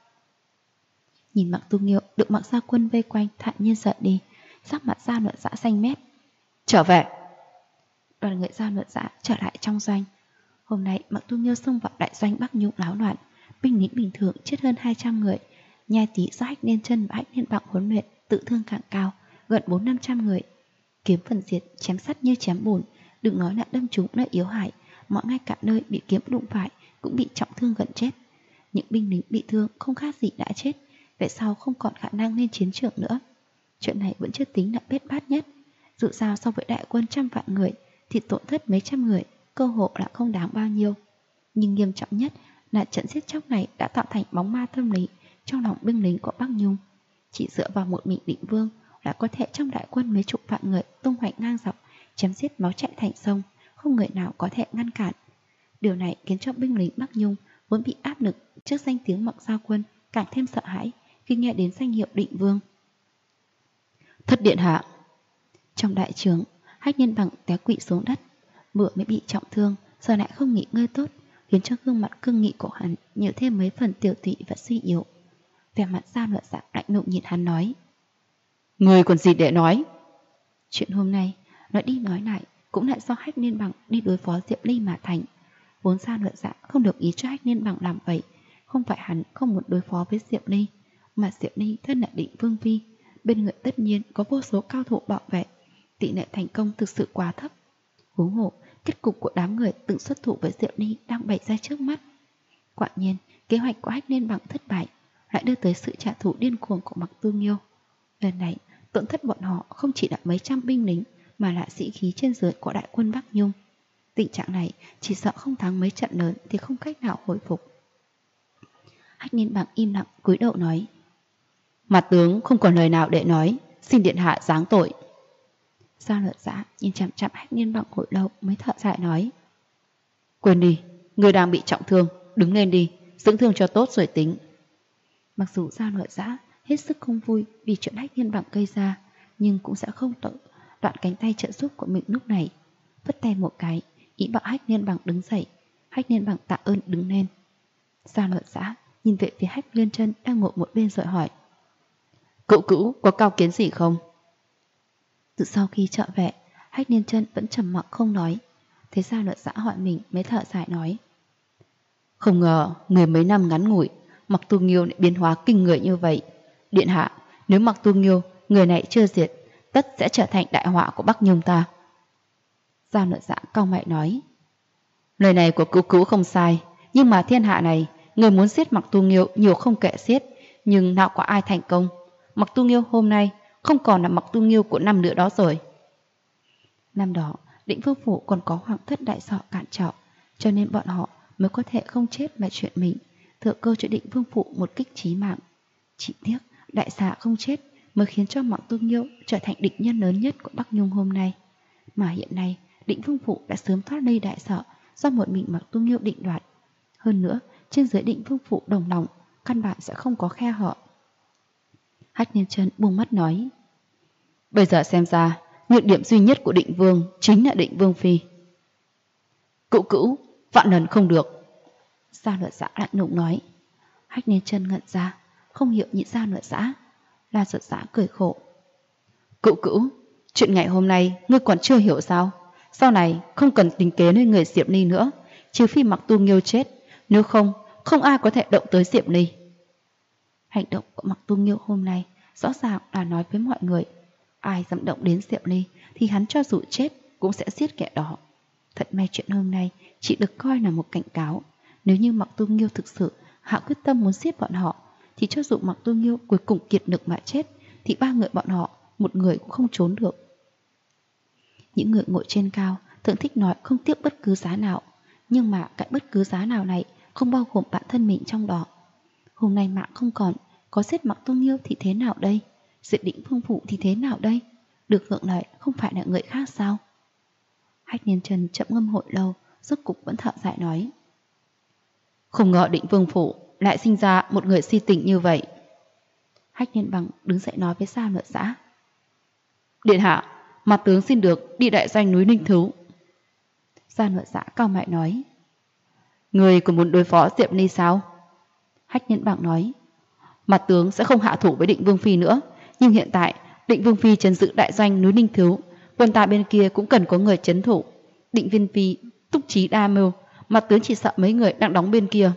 Nhìn Mạc Tương Nghiêu được Mạc Gia Quân vây quanh thản nhiên rời đi, sắc mặt Gia Luật Dã xanh mét. Trở về. Đoàn người Gia Luật Dã trở lại trong doanh. Hôm nay Mạc Tương Nghiêu xông vào đại doanh Bắc Nhung náo loạn, binh lính bình thường chết hơn 200 người, nhai tí do Hách Liên Chân và Hách Liên Bằng huấn luyện tự thương càng cao, gần 400-500 người. Kiếm phần diệt, chém sắt như chém bùn, đừng nói là đâm trúng nơi yếu hại, mà ngay cả nơi bị kiếm đụng phải cũng bị trọng thương gần chết. Những binh lính bị thương không khác gì đã chết, về sau không còn khả năng lên chiến trường nữa. Chuyện này vẫn chưa tính là bết bát nhất. Dù sao so với đại quân 100 vạn người thì tổn thất mấy trăm người, cơ hội là không đáng bao nhiêu. Nhưng nghiêm trọng nhất là trận giết chóc này đã tạo thành bóng ma tâm lý trong lòng binh lính của Bắc Nhung. Chỉ dựa vào một mình Định Vương là có thể trong đại quân mấy chục vạn người tung hoành ngang dọc, chém giết máu chảy thành sông, không người nào có thể ngăn cản. Điều này khiến cho binh lính Bắc Nhung vốn bị áp lực trước danh tiếng Mạc Gia Quân càng thêm sợ hãi khi nghe đến danh hiệu Định Vương. Thất điện hạ. Trong đại trướng, Hách Nhân Bằng té quỵ xuống đất, vừa mới bị trọng thương, giờ lại không nghỉ ngơi tốt, khiến cho gương mặt cương nghị của hắn nhiều thêm mấy phần tiểu tụy và suy yếu. Vẻ mặt Gia Luật Dã lạnh lùng nhìn hắn nói: người còn gì để nói? Chuyện hôm nay nói đi nói lại cũng lại do Hách Liên Bằng đi đối phó Diệp Ly mà thành. Vốn Gia Luật Dã không được ý cho Hách Liên Bằng làm vậy, không phải hắn không muốn đối phó với Diệp Ly, mà Diệp Ly thân là Định Vương phi, bên người tất nhiên có vô số cao thủ bảo vệ, tỷ lệ thành công thực sự quá thấp. Huống hồ kết cục của đám người từng xuất thủ với Diệp Ly đang bày ra trước mắt. Quả nhiên kế hoạch của Hách Liên Bằng thất bại, lại đưa tới sự trả thù điên cuồng của Mạc Tương Nghiêu. Lần này tổn thất bọn họ không chỉ là mấy trăm binh lính, mà là sĩ khí trên dưới của đại quân Bắc Nhung. Tình trạng này chỉ sợ không thắng mấy trận lớn thì không cách nào hồi phục. Hách Liên Bằng im lặng cúi đầu nói: Mặt tướng không còn lời nào để nói, xin điện hạ giáng tội. Gia Luật Dã nhìn chằm chằm Hách Liên Bằng hồi lâu mới thở dài nói: quên đi, người đang bị trọng thương, đứng lên đi, dưỡng thương cho tốt rồi tính. Mặc dù Gia Luật Dã hết sức không vui vì chuyện Hách Liên Bằng gây ra, nhưng cũng sẽ không đoạn cánh tay trợ giúp của mình lúc này. Vất tay một cái, ý bảo Hách Liên Bằng đứng dậy. Hách Liên Bằng tạ ơn đứng lên. Gia Luật Dã nhìn về phía Hách Liên Chân đang ngồi một bên rồi hỏi: cậu cữu có cao kiến gì không? Từ sau khi trở về, Hách Liên Chân vẫn trầm mặc không nói. Thế Gia Luật Dã hỏi mình mới thở dài nói: không ngờ người mấy năm ngắn ngủi, Mạc Tương Nghiêu lại biến hóa kinh người như vậy. Điện hạ, nếu Mạc Tương Nghiêu người này chưa diệt, tất sẽ trở thành đại họa của Bắc Nhung ta. Gia Luật Dã cau mày nói: lời này của cữu cữu không sai, nhưng mà thiên hạ này người muốn giết Mạc Tương Nghiêu nhiều không kể xiết, nhưng nào có ai thành công. Mạc Tương Nghiêu hôm nay không còn là Mạc Tương Nghiêu của năm nữa đó rồi. Năm đó Định Vương phủ còn có Hoàng thất đại sọ cản trở, cho nên bọn họ mới có thể không chết mà chuyện mình, thừa cơ cho Định Vương phủ một kích chí mạng. Chỉ tiếc đại xà không chết mới khiến cho Mạc Tương Nghiêu trở thành địch nhân lớn nhất của Bắc Nhung hôm nay. Mà hiện nay Định Vương phủ đã sớm thoát ly đại sọ do một mình Mạc Tương Nghiêu định đoạt. Hơn nữa trên dưới Định Vương phủ đồng lòng, căn bản sẽ không có khe hở. Hách Liên Chân buông mắt nói: bây giờ xem ra nhược điểm duy nhất của Định Vương chính là Định Vương phi. Cữu cữu vạn lần không được. Gia Luật Dã lạnh lùng nói. Hách Liên Chân ngẩn ra, không hiểu nhìn Gia Luật Dã. La Luật Dã cười khổ: cữu cữu, chuyện ngày hôm nay ngươi còn chưa hiểu sao? Sau này không cần tính kế lên người Diệp Ly nữa, trừ phi Mạc Tương Nghiêu chết, nếu không, không ai có thể động tới Diệp Ly. Hành động của Mạc Tương Nghiêu hôm nay rõ ràng là nói với mọi người, ai dám động đến Diệm Ly thì hắn cho dù chết cũng sẽ giết kẻ đó. Thật may chuyện hôm nay chỉ được coi là một cảnh cáo. Nếu như Mạc Tu Nghiêu thực sự hạ quyết tâm muốn giết bọn họ, thì cho dù Mạc Tu Nghiêu cuối cùng kiệt lực mà chết, thì ba người bọn họ một người cũng không trốn được. Những người ngồi trên cao thường thích nói không tiếc bất cứ giá nào, nhưng mà cái bất cứ giá nào này không bao gồm bản thân mình trong đó. Hôm nay mạng không còn, có giết Mạc Tu Nghiêu thì thế nào đây? Diệt Định Vương Phủ thì thế nào đây? Được hưởng lợi không phải là người khác sao? Hách Niên Trần chậm ngâm hồi lâu, rốt cục vẫn thở dài nói, không ngờ Định Vương Phủ lại sinh ra một người si tình như vậy. Hách Niên Bằng đứng dậy nói với Sa Lợi Dã, điện hạ, mặt tướng xin được đi đại doanh núi Ninh Thứu. Sa Lợi Dã cao mày nói, người còn muốn đối phó Diệm Ly sao? Hách Niên Bằng nói, mặt tướng sẽ không hạ thủ với Định Vương Phi nữa, nhưng hiện tại Định Vương Phi trấn giữ đại doanh núi Ninh Thứu, quân ta bên kia cũng cần có người trấn thủ. Định Viên Phi túc trí đa mưu, mặt tướng chỉ sợ mấy người đang đóng bên kia.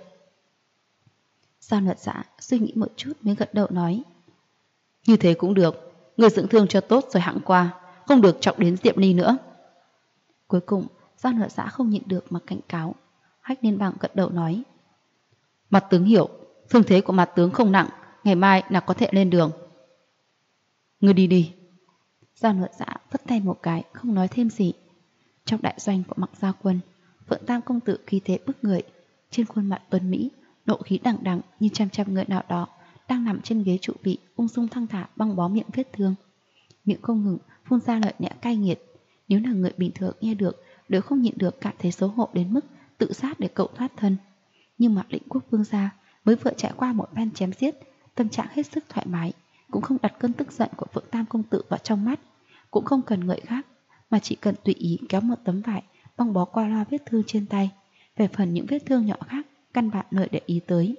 Sa Lợi Dã suy nghĩ một chút mới gật đầu nói, như thế cũng được, người dưỡng thương cho tốt rồi hãng qua, không được trọng đến Diệm Ly nữa. Cuối cùng Sa Lợi Dã không nhịn được mà cảnh cáo. Hách Niên Bằng gật đầu nói, mặt tướng hiểu, thương thế của mặt tướng không nặng, ngày mai là có thể lên đường. Ngươi đi đi. Sa Lợi Dã phất tay một cái, không nói thêm gì. Trong đại doanh của Mạc Gia Quân, Phượng Tam công tử khí thế bức người, trên khuôn mặt tuấn mỹ, nộ khí đằng đằng như trăm người nào đó đang nằm trên ghế trụ vị, ung dung thong thả băng bó miệng vết thương, miệng không ngừng phun ra lợi nhã cay nghiệt. Nếu là người bình thường nghe được đều không nhịn được cảm thấy xấu hổ đến mức tự sát để cậu thoát thân. Nhưng mà Định Quốc vương gia mới vừa trải qua một phen chém giết, tâm trạng hết sức thoải mái, cũng không đặt cơn tức giận của Phượng Tam công tử vào trong mắt, cũng không cần người khác, mà chỉ cần tùy ý kéo một tấm vải băng bó qua loa vết thương trên tay. Về phần những vết thương nhỏ khác, căn bản nơi để ý tới.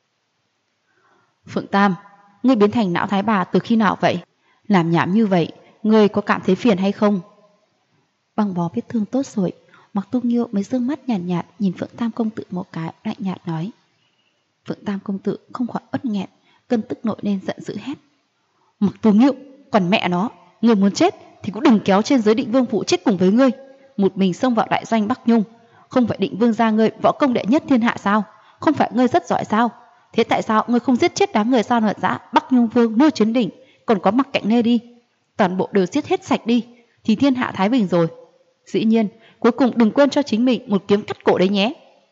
Phượng Tam, ngươi biến thành não thái bà từ khi nào vậy? Làm nhảm như vậy, ngươi có cảm thấy phiền hay không? Băng bó vết thương tốt rồi, Mạc Tu Nghiêu mới dương mắt nhàn nhạt nhìn Phượng Tam công tử một cái, lạnh nhạt nói. Phượng Tam công tử không khỏi uất nghẹn, cơn tức nổi lên giận dữ hét. Mạc Tu Nghiêu, còn mẹ nó, ngươi muốn chết thì cũng đừng kéo trên dưới Định Vương Phủ chết cùng với ngươi, một mình xông vào đại doanh Bắc Nhung. Không phải Định Vương gia ngươi võ công đệ nhất thiên hạ sao? Không phải ngươi rất giỏi sao? Thế tại sao ngươi không giết chết đám người Sa Lợi Dã, Bắc Nhung Vương, Nô Chấn Đỉnh, còn có Mặc Cạnh Nê đi? Toàn bộ đều giết hết sạch đi, thì thiên hạ thái bình rồi. Dĩ nhiên, cuối cùng đừng quên cho chính mình một kiếm cắt cổ đấy nhé.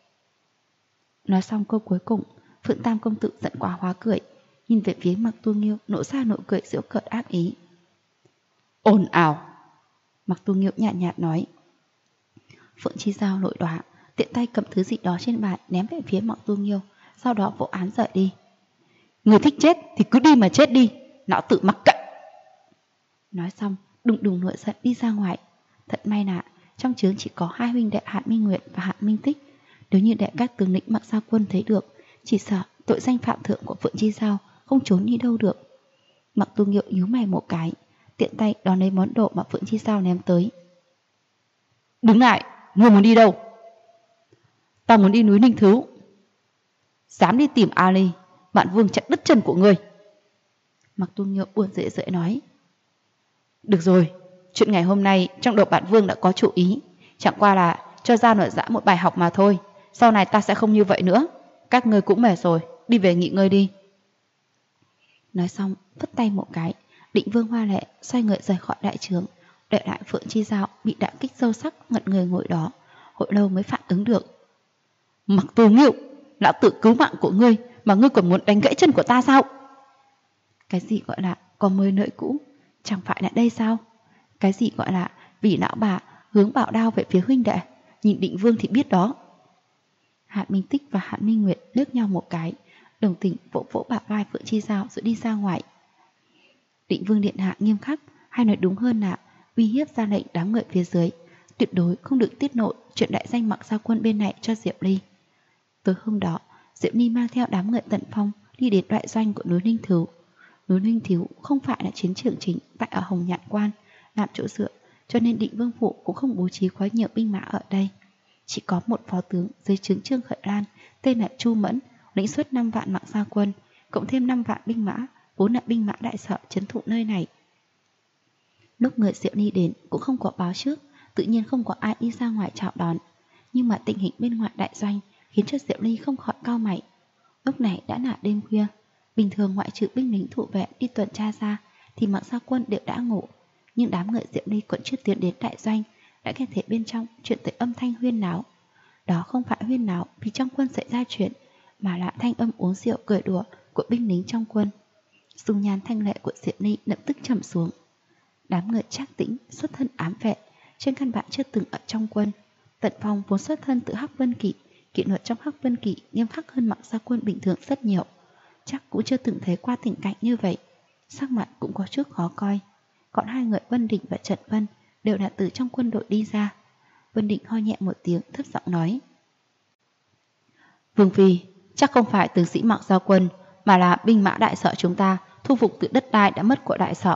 Nói xong câu cuối cùng, Phượng Tam công tử giận quá hóa cười, nhìn về phía Mạc Tu Nghiêu nổ ra nụ cười giễu cợt ác ý. Ồn ào! Mạc Tu Nghiêu nhạt nhạt nói. Phượng Chi Giao nội đoá, tiện tay cầm thứ gì đó trên bàn ném về phía Mạc Tu Nghiêu, sau đó vỗ án rời đi. Người thích chết thì cứ đi mà chết đi, lão tự mặc kệ. Nói xong, đùng đùng nổi giận đi ra ngoài. Thật may là trong trướng chỉ có hai huynh đệ Hạn Minh Nguyệt và Hạn Minh Tích. Nếu như để các tướng lĩnh Mạc Gia Quân thấy được, chỉ sợ tội danh phạm thượng của Phượng Chi Giao không trốn đi đâu được. Mạc Tu Nghiêu nhíu mày một cái, tiện tay đón lấy món đồ mà Phượng Chi Giao ném tới. Đứng lại, ngươi muốn đi đâu? Ta muốn đi núi Ninh Thứu. Dám đi tìm Ali, Vạn Vương chặt đứt chân của ngươi. Mạc Tu Nghiêu buồn rễ rễ nói. Được rồi, chuyện ngày hôm nay trong đầu Vạn Vương đã có chủ ý, chẳng qua là cho Sa Lợi Dã một bài học mà thôi. Sau này ta sẽ không như vậy nữa. Các ngươi cũng mệt rồi, đi về nghỉ ngơi đi. Nói xong, phất tay một cái, Định Vương Hoa Lệ xoay người rời khỏi đại trướng, để lại Phượng Chi Giao bị đả kích sâu sắc ngẩn người ngồi đó, hồi lâu mới phản ứng được. Mạc Tu Nghiêu, lão tự cứu mạng của ngươi mà ngươi còn muốn đánh gãy chân của ta sao? Cái gì gọi là có mới nợi cũ, chẳng phải là đây sao? Cái gì gọi là vì lão bà hướng bảo đao về phía huynh đệ, nhìn Định Vương thì biết đó. Hạn Minh Tích và Hạn Minh Nguyệt liếc nhau một cái, đồng tình vỗ vỗ bả vai Phượng Chi Giao rồi đi ra ngoài. Định Vương điện hạ nghiêm khắc, hay nói đúng hơn là uy hiếp ra lệnh đám người phía dưới, tuyệt đối không được tiết lộ chuyện đại danh Mạc Gia Quân bên này cho Diệp Ly. Tối hôm đó, Diệp Ly mang theo đám người Tần Phong đi đến đại doanh của núi Ninh Thứu. Núi Ninh Thứu không phải là chiến trường chính tại ở Hồng Nhạn Quan làm chỗ dựa, cho nên Định Vương Phủ cũng không bố trí quá nhiều binh mã ở đây. Chỉ có một phó tướng dưới trướng Trương Khởi Lan tên là Chu Mẫn, lĩnh xuất 5 vạn Mạc Gia Quân, cộng thêm 5 vạn binh mã vốn là binh mã đại sở trấn thủ nơi này. Lúc người Diệu Ly đến cũng không có báo trước, tự nhiên không có ai đi ra ngoài chào đón. Nhưng mà tình hình bên ngoài đại doanh khiến cho Diệu Ly không khỏi cau mày. Lúc này đã là đêm khuya, bình thường ngoại trừ binh lính thủ vệ đi tuần tra ra thì Mạc Gia Quân đều đã ngủ. Nhưng đám người Diệu Ly còn chưa tiến đến đại doanh đã nghe thấy bên trong chuyện tới âm thanh huyên náo. Đó không phải huyên náo vì trong quân xảy ra chuyện, mà là thanh âm uống rượu cười đùa của binh lính trong quân. Dung nhan thanh lệ của Diệu Ly lập tức trầm xuống. Đám người Trác Tĩnh xuất thân ám vệ, trên căn bản chưa từng ở trong quân. Tần Phong vốn xuất thân từ Hắc Vân Kỵ, kỷ luật trong Hắc Vân Kỵ nghiêm khắc hơn Mạc Gia Quân bình thường rất nhiều. Chắc cũng chưa từng thấy qua tình cảnh như vậy, sắc mặt cũng có chút khó coi. Còn hai người Vân Định và Trần Vân đều là từ trong quân đội đi ra. Vân Định ho nhẹ một tiếng, thấp giọng nói: Vương Phi, chắc không phải tướng sĩ Mạc Gia Quân, mà là binh mã đại sở chúng ta thu phục từ đất đai đã mất của đại sở.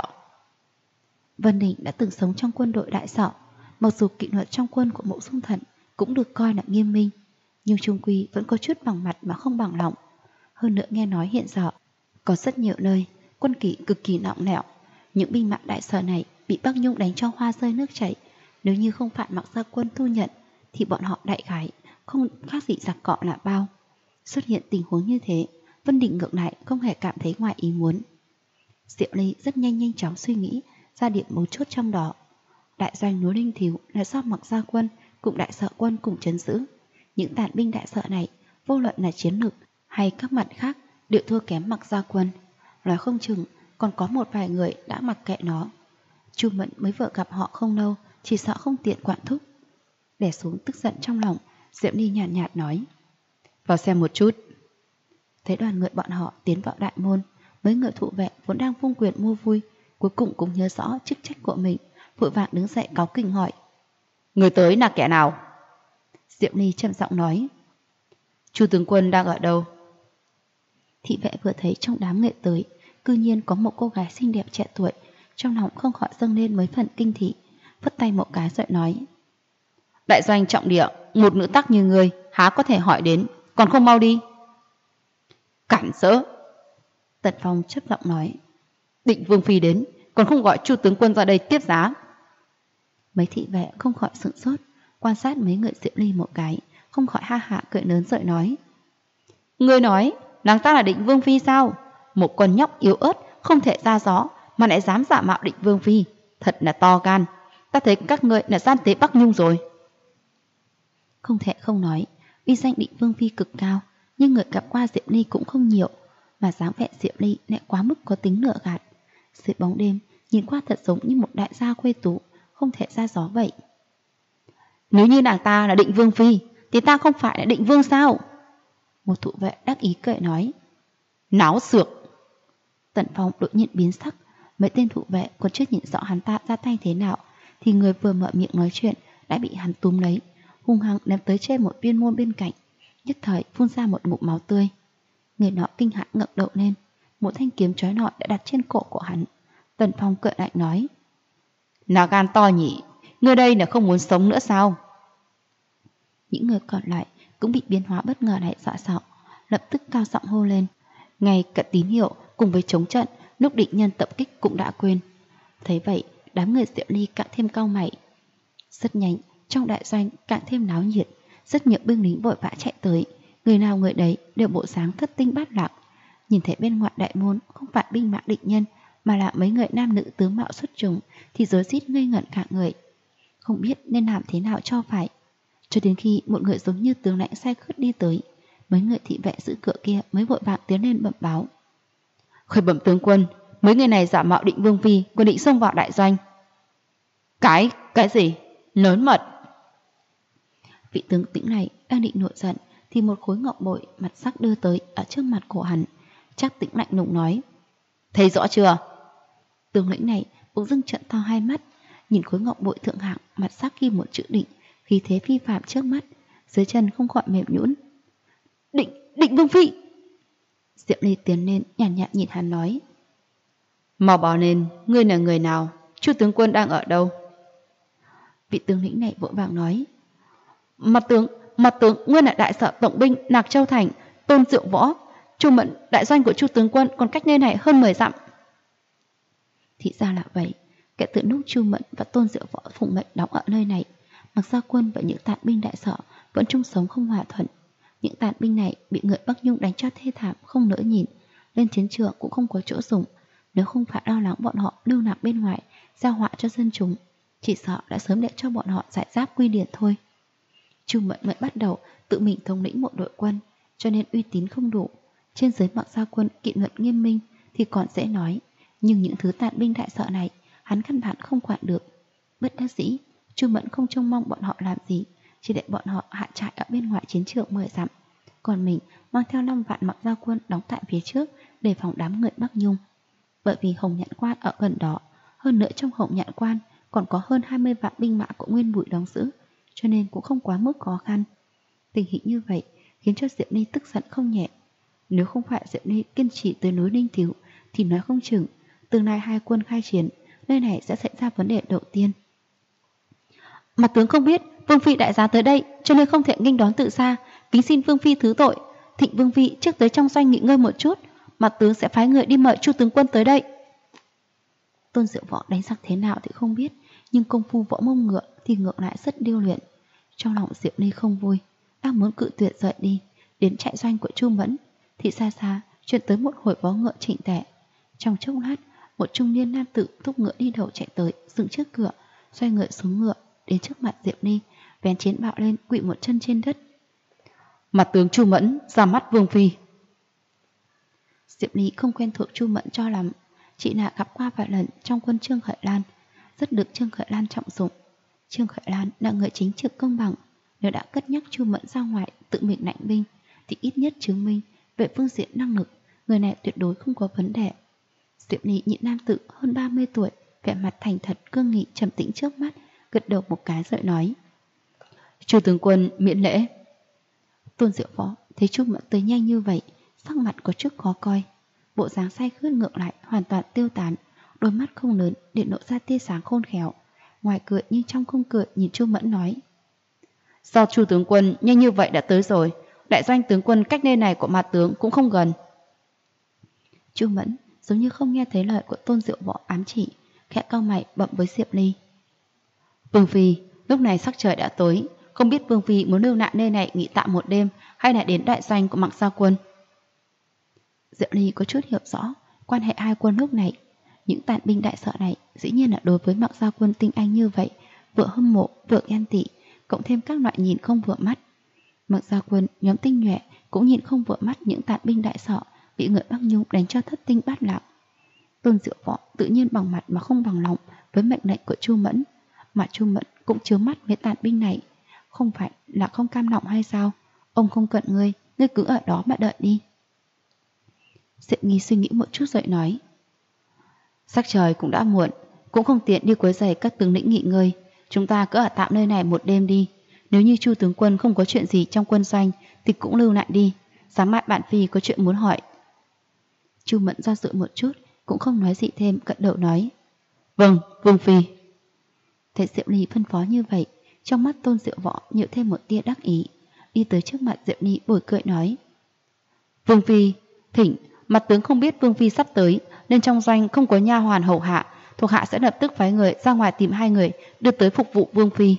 Vân Định đã từng sống trong quân đội đại sở, mặc dù kỷ luật trong quân của Mộ Dung Thần cũng được coi là nghiêm minh, nhưng chung quy vẫn có chút bằng mặt mà không bằng lòng. Hơn nữa nghe nói hiện giờ có rất nhiều nơi quân kỷ cực kỳ lỏng lẻo. Những binh mã đại sở này bị Bắc Nhung đánh cho hoa rơi nước chảy. Nếu như không phải Mạc Gia Quân thu nhận thì bọn họ đại khái không khác gì giặc cọ là bao. Xuất hiện tình huống như thế, Vân Định ngược lại không hề cảm thấy ngoài ý muốn. Diệu Ly rất nhanh chóng suy nghĩ ra điểm mấu chốt trong đó. Đại doanh núi Linh Thiếu là do Mạc Gia Quân cùng đại sở quân cùng trấn giữ. Những tàn binh đại sở này vô luận là chiến lược hay các mặt khác đều thua kém Mạc Gia Quân. Nói không chừng còn có một vài người đã mặc kệ nó. Chu Mẫn mới vừa gặp họ không lâu, chỉ sợ không tiện quản thúc. Đè xuống tức giận trong lòng, Diệu Ly nhàn nhạt nói: Vào xem một chút. Thấy đoàn người bọn họ tiến vào đại môn, mấy người thụ vệ vốn đang vung quyền mua vui, cuối cùng cũng nhớ rõ chức trách của mình, vội vàng đứng dậy cáu kỉnh hỏi: Người tới là kẻ nào? Diệu Ly trầm giọng nói: Chu tướng quân đang ở đâu? Thị vệ vừa thấy trong đám người tới, cư nhiên có một cô gái xinh đẹp trẻ tuổi, trong lòng không khỏi dâng lên mấy phần kinh thị, phất tay một cái rồi nói: Đại doanh trọng địa, một nữ tắc như ngươi há có thể hỏi đến, còn không mau đi. Cản rỡ! Tần Phong chấp giọng nói: Định Vương Phi đến, còn không gọi Chu tướng quân ra đây tiếp giá. Mấy thị vệ không khỏi sửng sốt, quan sát mấy người Diệu Ly một cái, không khỏi ha hả cười lớn rồi nói: Ngươi nói nàng ta là Định Vương Phi sao? Một con nhóc yếu ớt không thể ra gió mà lại dám giả mạo Định Vương Phi, thật là to gan. Ta thấy các ngươi là gian tế Bắc Nhung rồi. Không thể không nói, uy danh Định Vương Phi cực cao, nhưng người gặp qua Diệu Ly cũng không nhiều, mà dáng vẻ Diệu Ly lại quá mức có tính lừa gạt. Dưới bóng đêm nhìn qua thật giống như một đại gia khuê tú, không thể ra gió vậy. Nếu như nàng ta là Định Vương Phi thì ta không phải là Định Vương sao? Một thụ vệ đắc ý cười nói. Náo xược! Tần Phong đột nhiên biến sắc, mấy tên thụ vệ còn chưa nhìn rõ hắn ta ra tay thế nào thì người vừa mở miệng nói chuyện đã bị hắn túm lấy, hung hăng ném tới trên một viên môn bên cạnh, nhất thời phun ra một ngụm máu tươi. Người nọ kinh hãi ngẩng đầu lên, một thanh kiếm chói lọi đã đặt trên cổ của hắn. Tần Phong cười lạnh nói: Là gan to nhỉ, người đây là không muốn sống nữa sao? Những người còn lại cũng bị biến hóa bất ngờ này dọa sợ, lập tức cao giọng hô lên. Ngay cả tín hiệu cùng với chống trận lúc định nhân tập kích cũng đã quên. Thấy vậy, đám người Diệu Ly càng thêm cau mày. Rất nhanh, trong đại doanh càng thêm náo nhiệt, rất nhiều binh lính vội vã chạy tới, người nào người đấy đều bộ dáng thất tinh bát lạc. Nhìn thấy bên ngoài đại môn không phải binh mã định nhân, mà là mấy người nam nữ tướng mạo xuất chúng, thì rối rít ngây ngẩn cả người, không biết nên làm thế nào cho phải. Cho đến khi một người giống như tướng lãnh sai khướt đi tới, mấy người thị vệ giữ cửa kia mới vội vàng tiến lên bẩm báo. Khởi bẩm tướng quân, mấy người này giả mạo Định Vương Phi, quân định xông vào đại doanh. Cái gì? Lớn mật! Vị tướng tĩnh này đang định nổi giận thì một khối ngọc bội mặt sắc đưa tới ở trước mặt của hắn. Trác Tĩnh lạnh lùng nói: Thấy rõ chưa? Tướng lĩnh này bỗng dưng trợn to hai mắt, nhìn khối ngọc bội thượng hạng mặt sắc ghi một chữ Định, khí thế phi phạm trước mắt, dưới chân không khỏi mềm nhũn. Định Vương Phi! Diệu Ly tiến lên nhàn nhạt nhìn hắn nói: Mau báo lên, ngươi là người nào? Chu tướng quân đang ở đâu? Vị tướng lĩnh này vội vàng nói: Mặt tướng, nguyên là đại sở tổng binh Nạc Châu Thành, Tôn Diệu Võ. Chu Mẫn, đại doanh của Chu tướng quân còn cách nơi này hơn 10 dặm. Thì ra là vậy. Kể từ lúc Chu Mẫn và Tôn Diệu Võ phụng mệnh đóng ở nơi này, Mạc Gia Quân và những tàn binh đại sở vẫn chung sống không hòa thuận. Những tàn binh này bị người Bắc Nhung đánh cho thê thảm không nỡ nhìn, lên chiến trường cũng không có chỗ dùng. Nếu không phải lo lắng bọn họ lưu lạc bên ngoài, giao họa cho dân chúng, chỉ sợ đã sớm để cho bọn họ giải giáp quy điển thôi. Chu Mẫn mới bắt đầu tự mình thống lĩnh một đội quân, cho nên uy tín không đủ. Trên dưới Mạc Gia Quân kỵ luật nghiêm minh thì còn dễ nói, nhưng những thứ tàn binh đại sở này hắn căn bản không quản được. Bất đắc dĩ, Chu Mẫn không trông mong bọn họ làm gì, chỉ để bọn họ hạ trại ở bên ngoài chiến trường 10 dặm, còn mình mang theo 5 vạn Mạc Gia Quân đóng tại phía trước để phòng đám người Bắc Nhung. Bởi vì Hồng Nhạn Quan ở gần đó, hơn nữa trong Hồng Nhạn Quan còn có hơn 20 vạn binh mã của Nguyên Bùi đóng giữ, cho nên cũng không quá mức khó khăn. Tình hình như vậy khiến cho Diệp Ni tức giận không nhẹ. Nếu không phải Diệp Ni kiên trì tới núi Ninh Thiếu thì nói không chừng tương lai hai quân khai chiến, nơi này sẽ xảy ra vấn đề đầu tiên. Mặt tướng không biết Vương Phi đại giá tới đây, cho nên không thể nghênh đón từ xa, kính xin Vương Phi thứ tội. Thịnh Vương Phi trước tới trong doanh nghỉ ngơi một chút, mặt tướng sẽ phái người đi mời Chu tướng quân tới đây. Tôn Diệu Võ đánh giặc thế nào thì không biết, nhưng công phu võ mông ngựa thì ngược lại rất điêu luyện. Trong lòng Diệp Ly không vui, đang muốn cự tuyệt rời đi, đến trại doanh của Chu Mẫn thì xa xa truyền tới một hồi vó ngựa chỉnh tề. Trong chốc lát, một trung niên nam tử thúc ngựa đi đầu chạy tới, dừng trước cửa, xoay người xuống ngựa, đến trước mặt Diệp Ly, vén chiến bạo lên, quỵ một chân trên đất. Mặt tướng Chu Mẫn ra mắt Vương Phi. Diệp Ly không quen thuộc Chu Mẫn cho lắm, chị là gặp qua vài lần trong quân Trương Khởi Lan, rất được Trương Khởi Lan trọng dụng. Trương Khởi Lan là người chính trực công bằng, nếu đã cất nhắc Chu Mẫn ra ngoài tự mình lãnh binh thì ít nhất chứng minh về phương diện năng lực, người này tuyệt đối không có vấn đề. Diệp Ly nhịn nam tử hơn 30 tuổi, vẻ mặt thành thật cương nghị trầm tĩnh trước mắt, gật đầu một cái rồi nói: Chu tướng quân miễn lễ. Tôn Diệu Võ thấy Chu Mẫn tới nhanh như vậy, sắc mặt có chút khó coi, bộ dáng say khướt ngược lại hoàn toàn tiêu tán, đôi mắt không lớn để lộ ra tia sáng khôn khéo, ngoài cười nhưng trong không cười nhìn Chu Mẫn nói: Sao Chu tướng quân nhanh như vậy đã tới rồi? Đại doanh tướng quân cách nơi này của mặt tướng cũng không gần. Chu Mẫn giống như không nghe thấy lời của Tôn Diệu Võ ám chỉ, khẽ cau mày bậm với Diệp Ly: Vương Phi, lúc này sắc trời đã tối, không biết Vương Phi muốn lưu nạn nơi này nghỉ tạm một đêm hay là đến đại doanh của Mạc Gia Quân. Diệp Ly có chút hiểu rõ quan hệ hai quân lúc này. Những tàn binh đại sở này dĩ nhiên là đối với Mạc Gia Quân tinh anh như vậy, vừa hâm mộ vừa ghen tị, cộng thêm các loại nhìn không vừa mắt. Mạc Gia Quân nhóm tinh nhuệ cũng nhìn không vừa mắt những tàn binh đại sở bị người Bắc Nhung đánh cho thất tinh bát lạc. Tôn Diệu Võ tự nhiên bằng mặt mà không bằng lòng với mệnh lệnh của Chu Mẫn, mà Chu Mẫn cũng chứa mắt với tàn binh này. Không phải là không cam lòng hay sao? Ông không cần ngươi cứ ở đó mà đợi đi. Diệp Nghi suy nghĩ một chút rồi nói: Sắc trời cũng đã muộn, cũng không tiện đi quấy rầy các tướng lĩnh nghỉ ngơi, chúng ta cứ ở tạm nơi này một đêm đi. Nếu như Chu tướng quân không có chuyện gì trong quân doanh thì cũng lưu lại đi, sáng mai bạn Phi có chuyện muốn hỏi. Chu Mẫn do dự một chút, cũng không nói gì thêm, gật đầu nói: Vâng, Vương Phi. Thấy Diệp Ly phân phó như vậy, trong mắt Tôn Diệu Võ nhiều thêm một tia đắc ý, đi tới trước mặt Diệp Ly bồi cười nói: Vương Phi, thỉnh, mặt tướng không biết Vương Phi sắp tới, nên trong doanh không có nha hoàn hầu hạ, thuộc hạ sẽ lập tức phái người ra ngoài tìm hai người đưa tới phục vụ Vương Phi.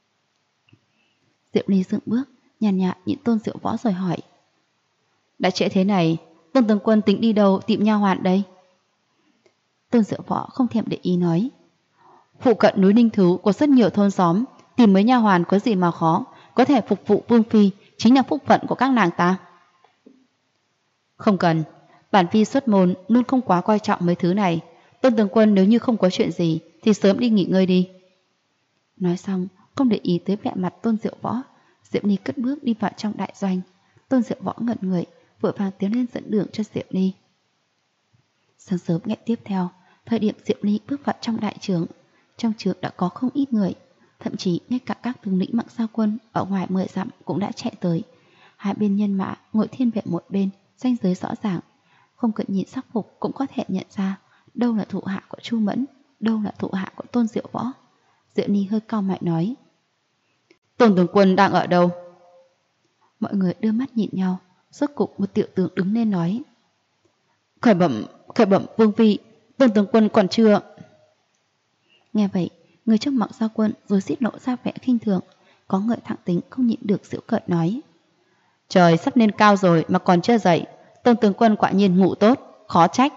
Diệp Ly dừng bước, nhàn nhạt nhìn Tôn Diệu Võ rồi hỏi: Đã trễ thế này, Tôn tướng quân tính đi đâu tìm nha hoàn đây? Tôn Diệu Võ không thèm để ý nói: Phụ cận núi Ninh Thứ có rất nhiều thôn xóm, tìm mấy nha hoàn có gì mà khó, có thể phục vụ Vương Phi chính là phúc phận của các nàng ta. Không cần, bản Phi xuất môn luôn không quá coi trọng mấy thứ này. Tôn tướng quân nếu như không có chuyện gì thì sớm đi nghỉ ngơi đi. Nói xong, không để ý tới vẻ mặt Tôn Diệu Võ, Diệp Ly cất bước đi vào trong đại doanh. Tôn Diệu Võ ngẩn người, vội vàng tiến lên dẫn đường cho Diệp Ly. Sáng sớm ngày tiếp theo, thời điểm Diệp Ly bước vào trong đại trướng, trong trướng đã có không ít người, thậm chí ngay cả các tướng lĩnh Mạc Gia Quân ở ngoài 10 dặm cũng đã chạy tới. Hai bên nhân mã ngồi thiên vệ một bên, ranh giới rõ ràng, không cần nhìn sắc phục cũng có thể nhận ra đâu là thủ hạ của Chu Mẫn, đâu là thủ hạ của Tôn Diệu Võ. Diệu Ni hơi cau mày nói: Tôn tướng quân đang ở đâu? Mọi người đưa mắt nhìn nhau, Rốt cục một tiểu tướng đứng lên nói: Khởi bẩm vương phi, Tôn tướng quân còn chưa. Nghe vậy, người trong Mặc Gia Quân rồi xít lộ ra vẻ khinh thường. Có người thẳng tính không nhịn được giễu cợt nói: Trời sắp lên cao rồi mà còn chưa dậy, Tôn tướng quân quả nhiên ngủ tốt, khó trách.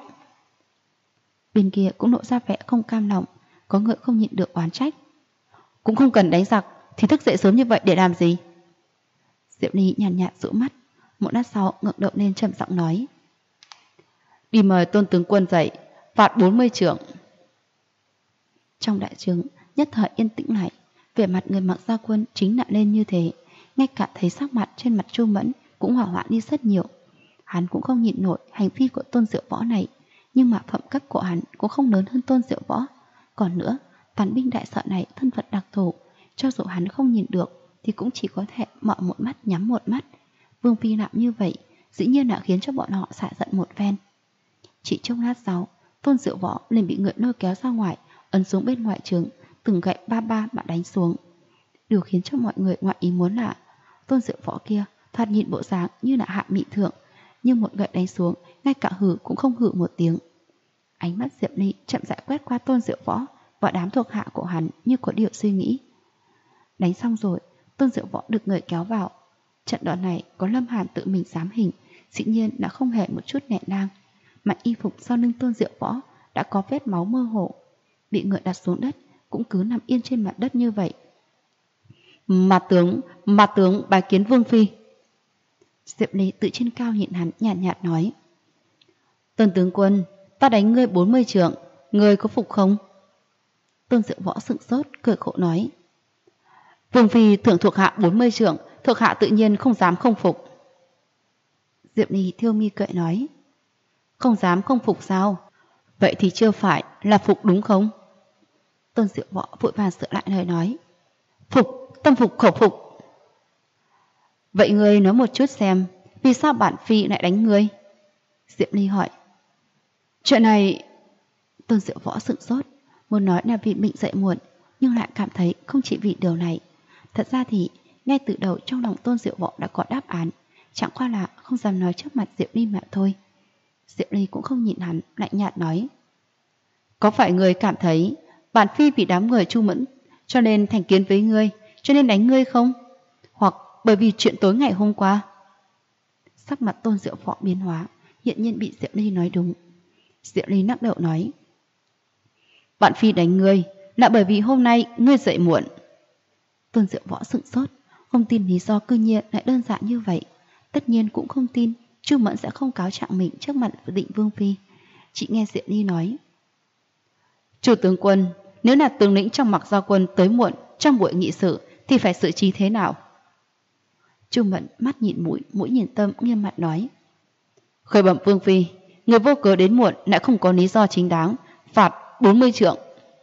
Bên kia cũng lộ ra vẻ không cam lòng. Có người không nhịn được oán trách: Cũng không cần đánh giặc thì thức dậy sớm như vậy để làm gì? Diệp Ly nhàn nhạt rũ mắt, một lát sau ngẩng đầu lên trầm giọng nói: Đi mời Tôn tướng quân dậy, phạt 40 trượng. Trong đại trướng nhất thời yên tĩnh lại. Vẻ mặt người Mặc Gia Quân chính nặng lên như thế, ngay cả thấy sắc mặt trên mặt Chu Mẫn cũng hỏa hoãn đi rất nhiều. Hắn cũng không nhịn nổi hành vi của Tôn Diệu Võ này, nhưng mà phẩm cấp của hắn cũng không lớn hơn Tôn Diệu Võ. Còn nữa, tàn binh đại sợ này thân phận đặc thù, cho dù hắn không nhìn được thì cũng chỉ có thể mở một mắt nhắm một mắt. Vương phi làm như vậy dĩ nhiên đã khiến cho bọn họ xả giận một phen. Chỉ trong lát sau, Tôn Diệu Võ liền bị người lôi kéo ra ngoài, ấn xuống bên ngoài trướng, từng gậy ba mà đánh xuống. Điều khiến cho mọi người ngoại ý muốn là Tôn Diệu Võ kia thoạt nhìn bộ dáng như là hạ mị thượng, nhưng một gậy đánh xuống ngay cả hử cũng không hử một tiếng. Ánh mắt Diệp Ly chậm rãi quét qua Tôn Diệu Võ và đám thuộc hạ của hắn như có điều suy nghĩ. Đánh xong rồi, Tôn Diệu Võ được người kéo vào. Trận đòn này có Lâm Hàn tự mình giám hình, dĩ nhiên đã không hề một chút nệ nang. Mà y phục sau lưng Tôn Diệu Võ đã có vết máu mơ hồ, bị người đặt xuống đất cũng cứ nằm yên trên mặt đất như vậy. Mà tướng bái kiến vương phi. Diệp Ly tự trên cao nhìn hắn nhàn nhạt nói: Tôn tướng quân, ta đánh ngươi 40 trượng, ngươi có phục không? Tôn Diệu Võ sững sốt cười khổ nói: Vương phi thưởng thuộc hạ 40 trượng, thuộc hạ tự nhiên không dám không phục. Diệp Ly thiêu mi cười nói: Không dám không phục sao? Vậy thì chưa phải là phục đúng không? Tôn Diệu Võ vội vàng sửa lại lời nói: Phục, tâm phục khẩu phục. Vậy ngươi nói một chút xem, vì sao bản phi lại đánh ngươi? Diệp Ly hỏi. Chuyện này... Tôn Diệu Võ sững sốt, muốn nói là vì mình dậy muộn, nhưng lại cảm thấy không chỉ vì điều này. Thật ra thì ngay từ đầu trong lòng Tôn Diệu Võ đã có đáp án, chẳng qua là không dám nói trước mặt Diệp Ly mà thôi. Diệp Ly cũng không nhìn hắn, lạnh nhạt nói: Có phải ngươi cảm thấy bản phi vì đám người Chu Mẫn cho nên thành kiến với ngươi, cho nên đánh ngươi không? Hoặc bởi vì chuyện tối ngày hôm qua? Sắc mặt Tôn Diệu Võ biến hóa, hiện nhiên bị Diệp Ly nói đúng. Diệp Ly lắc đầu nói: Bản phi đánh ngươi là bởi vì hôm nay ngươi dậy muộn. Tôn Diệu Võ sững sốt, không tin lý do cư nhiên lại đơn giản như vậy. Tất nhiên cũng không tin Chu Mẫn sẽ không cáo trạng mình trước mặt Định Vương phi. Chị nghe Diệp Ly nói: Chủ tướng quân, nếu là tướng lĩnh trong Mặc Gia Quân tới muộn trong buổi nghị sự thì phải xử trí thế nào? Chu Mẫn mắt nhìn mũi, mũi nhìn tâm, nghiêm mặt nói: Khởi bẩm Vương phi, người vô cớ đến muộn lại không có lý do chính đáng, phạt 40 trượng.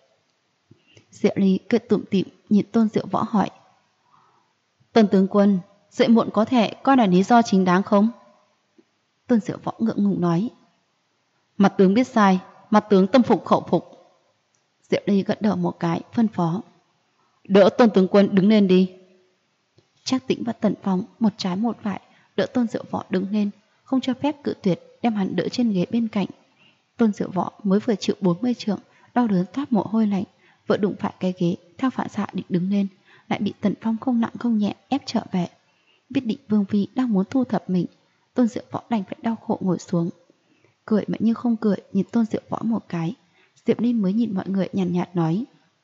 Diệp Ly cười tủm tỉm nhìn Tôn Diệu Võ hỏi: Tôn tướng quân, dậy muộn có thể coi là lý do chính đáng không? Tôn Diệu Võ ngượng ngùng nói: Mặt tướng biết sai, mặt tướng tâm phục khẩu phục. Diệp Ly gật đầu một cái, phân phó: Đỡ Tôn tướng quân đứng lên đi. Trác Tĩnh và Tần Phong một trái một phải đỡ Tôn Diệu Võ đứng lên, không cho phép cự tuyệt, đem hắn đỡ trên ghế bên cạnh. Tôn Diệu Võ mới vừa chịu 40 trượng, đau đớn toát mồ hôi lạnh, vừa đụng phải cái ghế, theo phản xạ định đứng lên, lại bị Tần Phong không nặng không nhẹ ép trở về. Biết Định Vương phi đang muốn thu thập mình, Tôn Diệu Võ đành phải đau khổ ngồi xuống. Cười mà như không cười nhìn Tôn Diệu Võ một cái, Diệp Ly mới nhìn mọi người nhàn nhạt nói: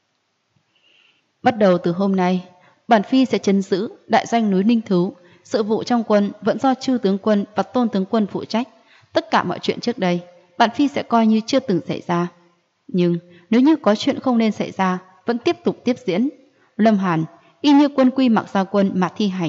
Bắt đầu từ hôm nay, bản phi sẽ trấn giữ đại doanh núi Ninh Thú, sự vụ trong quân vẫn do Chư tướng quân và Tôn tướng quân phụ trách. Tất cả mọi chuyện trước đây, bản phi sẽ coi như chưa từng xảy ra. Nhưng nếu như có chuyện không nên xảy ra, vẫn tiếp tục tiếp diễn. Lâm Hàn, y như quân quy Mặc Gia Quân mà thi hành.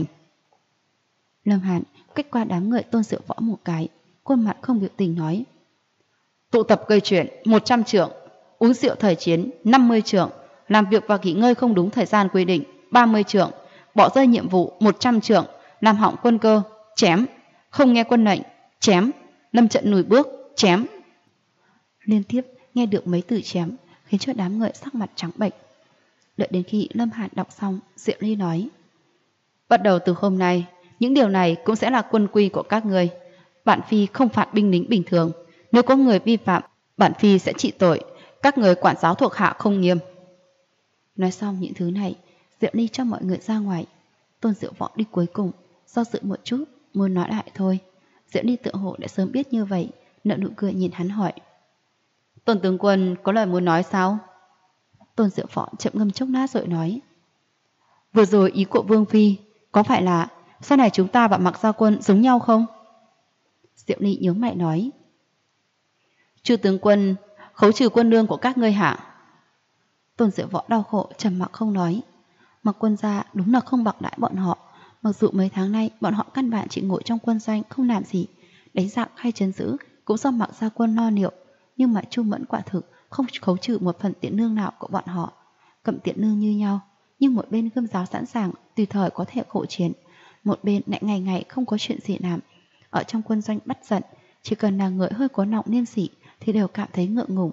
Lâm Hàn cách qua đám người Tôn Diệu Võ một cái, khuôn mặt không biểu tình nói: Tụ tập gây chuyện 100 trượng, uống rượu thời chiến 50 trượng, làm việc và nghỉ ngơi không đúng thời gian quy định 30 trượng, bỏ rơi nhiệm vụ 100 trượng, làm hỏng quân cơ, chém, không nghe quân lệnh, chém, lâm trận lùi bước, chém. Liên tiếp nghe được mấy từ chém khiến cho đám người sắc mặt trắng bệch. Đợi đến khi Lâm Hàn đọc xong, Diệu Ly nói: Bắt đầu từ hôm nay, Những điều này cũng sẽ là quân quy của các người. Bản phi không phạt binh lính bình thường. Nếu có người vi phạm, bản phi sẽ trị tội. Các người quản giáo thuộc hạ không nghiêm. Nói xong những thứ này, Diệu Ly cho mọi người ra ngoài. Tôn Diệu Võ đi cuối cùng, do dự một chút, muốn nói lại thôi. Diệu Ly tựa hồ đã sớm biết như vậy, nở nụ cười nhìn hắn hỏi. Tôn tướng quân có lời muốn nói sao? Tôn Diệu Võ chậm ngâm chốc lát rồi nói. Vừa rồi ý của Vương Phi, có phải là sau này chúng ta và Mạc Gia Quân giống nhau không? Diệu Ly nhớ mày nói. Chư tướng quân, khấu trừ quân lương của các ngươi hả? Tôn Diệu Võ đau khổ trầm mặc không nói. Mạc Quân gia đúng là không bạc đãi bọn họ. Mặc dù mấy tháng nay bọn họ căn bản chỉ ngồi trong quân doanh không làm gì, đánh giặc hay trấn giữ cũng do Mạc Gia Quân lo liệu, nhưng mà Chu Mẫn quả thực không khấu trừ một phần tiền lương nào của bọn họ. Cầm tiền lương như nhau, nhưng một bên gươm giáo sẵn sàng tùy thời có thể khổ chiến, một bên lại ngày ngày không có chuyện gì làm. Ở trong quân doanh bắt giận, chỉ cần là người hơi có nọng niên sĩ thì đều cảm thấy ngượng ngùng.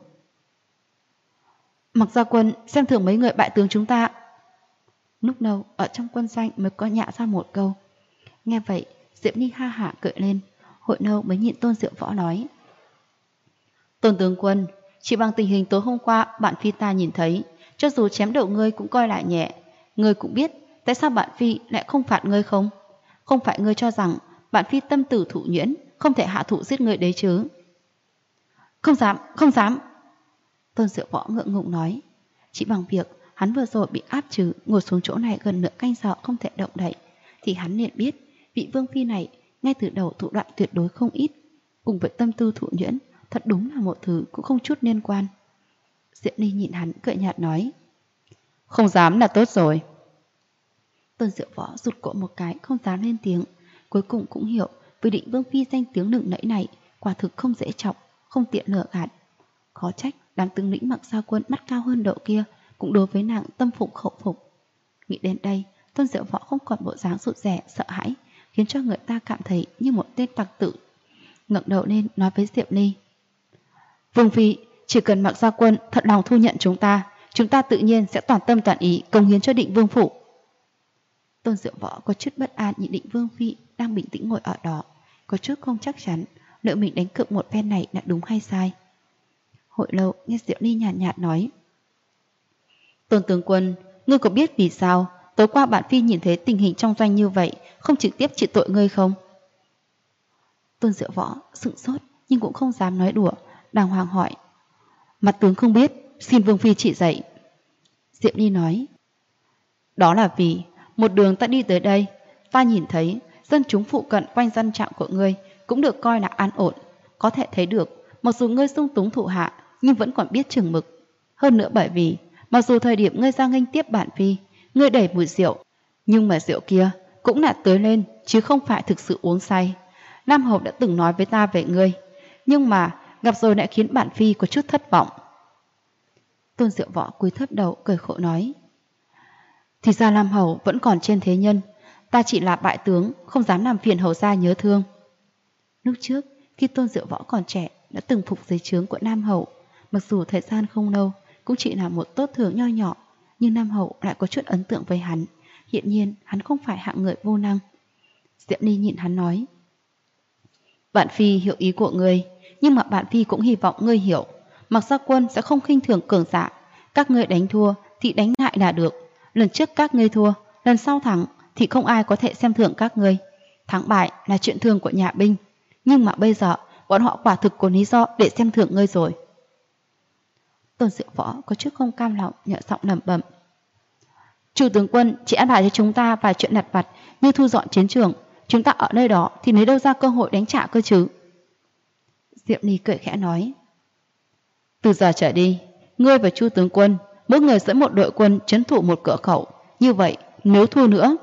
Mạc Gia Quân xem thường mấy người bại tướng chúng ta. Lúc đầu ở trong quân doanh mới có nhạ ra một câu. Nghe vậy Diệp Nhi ha hả cười lên. Hội lâu mới nhìn Tôn Diệu Võ nói. Tôn tướng quân, chỉ bằng tình hình tối hôm qua bạn phi ta nhìn thấy, cho dù chém đầu ngươi cũng coi lại nhẹ. Ngươi cũng biết tại sao bạn phi lại không phạt ngươi không? Không phải ngươi cho rằng bạn phi tâm tử thủ nhuyễn, không thể hạ thủ giết ngươi đấy chứ? Không dám, không dám. Tôn Diệu Võ ngượng ngùng nói. Chỉ bằng việc hắn vừa rồi bị áp trừ, ngồi xuống chỗ này gần nửa canh giờ không thể động đậy, thì hắn liền biết vị Vương Phi này ngay từ đầu thủ đoạn tuyệt đối không ít, cùng với tâm tư thủ nhuyễn thật đúng là một thứ cũng không chút liên quan. Diệu Ly nhìn hắn cười nhạt nói. Không dám là tốt rồi. Tôn Diệu Võ rụt cổ một cái không dám lên tiếng. Cuối cùng cũng hiểu vì định Vương Phi danh tiếng lừng lẫy này quả thực không dễ trọng, không tiện lừa gạt. Khó trách đám tướng lĩnh Mạc Gia Quân mắt cao hơn độ kia cũng đối với nàng tâm phục khẩu phục. Nghĩ đến đây, Tôn Diệu Võ không còn bộ dáng rụt rè sợ hãi, khiến cho người ta cảm thấy như một tên tặc tử. Ngẩng đầu lên nói với Diệp Ly. Vương Phi, chỉ cần Mạc Gia Quân thật lòng thu nhận chúng ta tự nhiên sẽ toàn tâm toàn ý cống hiến cho Định Vương phủ. Tôn Diệu Võ có chút bất an nhìn Định Vương Phi đang bình tĩnh ngồi ở đó, có chút không chắc chắn liệu mình đánh cược một phen này là đúng hay sai. Hội lâu nghe Diệu Ly nhàn nhạt nói. Tôn tướng quân, ngươi có biết vì sao tối qua bạn Phi nhìn thấy tình hình trong doanh như vậy không trực tiếp trị tội ngươi không? Tôn Diệu Võ sững sốt nhưng cũng không dám nói đùa, đàng hoàng hỏi. Mặt tướng không biết, xin Vương Phi chỉ dạy. Diệp Ly nói. Đó là vì một đường ta đi tới đây, ta nhìn thấy dân chúng phụ cận quanh dân trạm của ngươi cũng được coi là an ổn. Có thể thấy được, mặc dù ngươi sung túng thủ hạ nhưng vẫn còn biết chừng mực. Hơn nữa bởi vì mặc dù thời điểm ngươi ra nghênh tiếp bản Phi, ngươi đẩy mùi rượu, nhưng mà rượu kia cũng là tưới lên chứ không phải thực sự uống say. Nam Hầu đã từng nói với ta về ngươi, nhưng mà gặp rồi lại khiến bản Phi có chút thất vọng. Tôn Diệu Võ cúi thấp đầu cười khổ nói. Thì ra Nam Hầu vẫn còn trên thế nhân, ta chỉ là bại tướng, không dám làm phiền hầu gia nhớ thương. Lúc trước khi Tôn Diệu Võ còn trẻ đã từng phục dưới trướng của Nam Hầu, mặc dù thời gian không lâu, cũng chỉ là một tốt thưởng nho nhỏ, nhưng Nam Hầu lại có chút ấn tượng với hắn. Hiện nhiên hắn không phải hạng người vô năng. Diệp Ly nhìn hắn nói. Bạn Phi hiểu ý của ngươi, nhưng mà bạn Phi cũng hy vọng ngươi hiểu. Mạc Gia Quân sẽ không khinh thường cường giả. Các ngươi đánh thua thì đánh lại là được. Lần trước các ngươi thua, lần sau thắng thì không ai có thể xem thường các ngươi. Thắng bại là chuyện thường của nhà binh, nhưng mà bây giờ bọn họ quả thực có lý do để xem thường ngươi rồi. Tôn Diệu Võ có chút không cam lòng, nhợ giọng lẩm bẩm. Chủ tướng quân chỉ an bài cho chúng ta vài chuyện lặt vặt như thu dọn chiến trường. Chúng ta ở nơi đó thì lấy đâu ra cơ hội đánh trả cơ chứ? Diệp Ly cười khẽ nói. Từ giờ trở đi, ngươi và Chu tướng quân mỗi người dẫn một đội quân trấn thủ một cửa khẩu. Như vậy nếu thua nữa.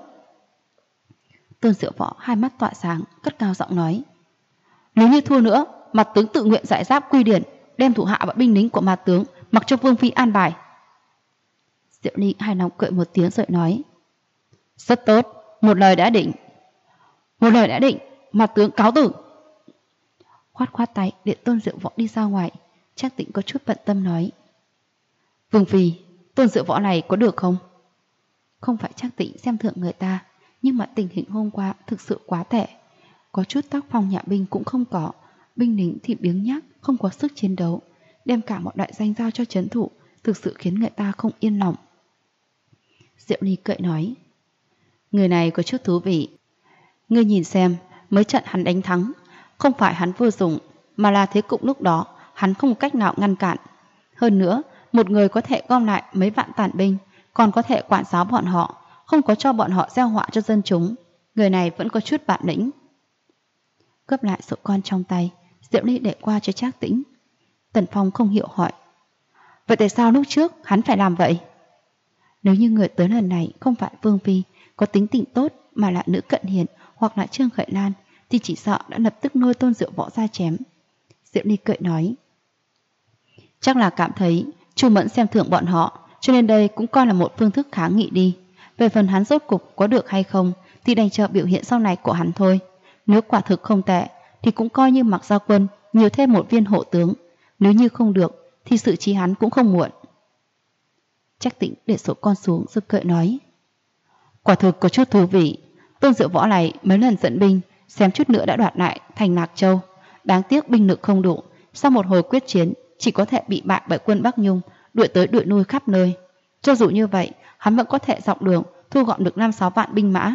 Tôn Diệu Võ hai mắt tỏa sáng, cất cao giọng nói. Nếu như thua nữa, mặt tướng tự nguyện giải giáp quy điển, đem thủ hạ và binh lính của mặt tướng mặc cho Vương Phi an bài. Diệu Ly hài lòng cười một tiếng rồi nói. Rất tốt, một lời đã định. Một lời đã định, mặt tướng cáo tử. Khoát khoát tay để Tôn Diệu Võ đi ra ngoài. Trác Tĩnh có chút bận tâm nói. Vương Phi, Tôn Diệu Võ này có được không? Không phải Trác Tĩnh xem thường người ta, Nhưng mà tình hình hôm qua thực sự quá tệ. Có chút tác phong nhà binh cũng không có, binh lính thì biếng nhác, không có sức chiến đấu, đem cả mọi đại danh giao cho trấn thủ, thực sự khiến người ta không yên lòng. Diệu Ly cười nói, người này có chút thú vị. Ngươi nhìn xem, mấy trận hắn đánh thắng, không phải hắn vô dụng, mà là thế cục lúc đó hắn không có cách nào ngăn cản. Hơn nữa, một người có thể gom lại mấy vạn tàn binh, còn có thể quản giáo bọn họ, không có cho bọn họ gieo họa cho dân chúng. Người này vẫn có chút bản lĩnh. Gấp lại sổ con trong tay, Diệu Ly để qua cho Trác Tĩnh. Tần Phong không hiểu hỏi, vậy tại sao lúc trước hắn phải làm vậy? Nếu như người tới lần này không phải Vương Phi có tính tình tốt, mà là nữ cận hiền hoặc là Trương Khởi Lan, thì chỉ sợ đã lập tức nuôi Tôn Diệu Võ ra chém. Diệu Ly cười nói, chắc là cảm thấy Chu Mẫn xem thường bọn họ, cho nên đây cũng coi là một phương thức kháng nghị đi. Về phần hắn rốt cục có được hay không thì đành chờ biểu hiện sau này của hắn thôi. Nếu quả thực không tệ thì cũng coi như mặc gia quân nhiều thêm một viên hộ tướng. Nếu như không được thì xử trí hắn cũng không muộn. Trác Tĩnh để sổ con xuống rồi cười nói, quả thực có chút thú vị. Tôn Diệu Võ này mấy lần dẫn binh, xem chút nữa đã đoạt lại thành Lạc Châu. Đáng tiếc binh lực không đủ, sau một hồi quyết chiến chỉ có thể bị bại bởi quân Bắc Nhung, đuổi tới đuổi nuôi khắp nơi. Cho dù như vậy, hắn vẫn có thể dọc đường thu gọn được 5-6 vạn binh mã.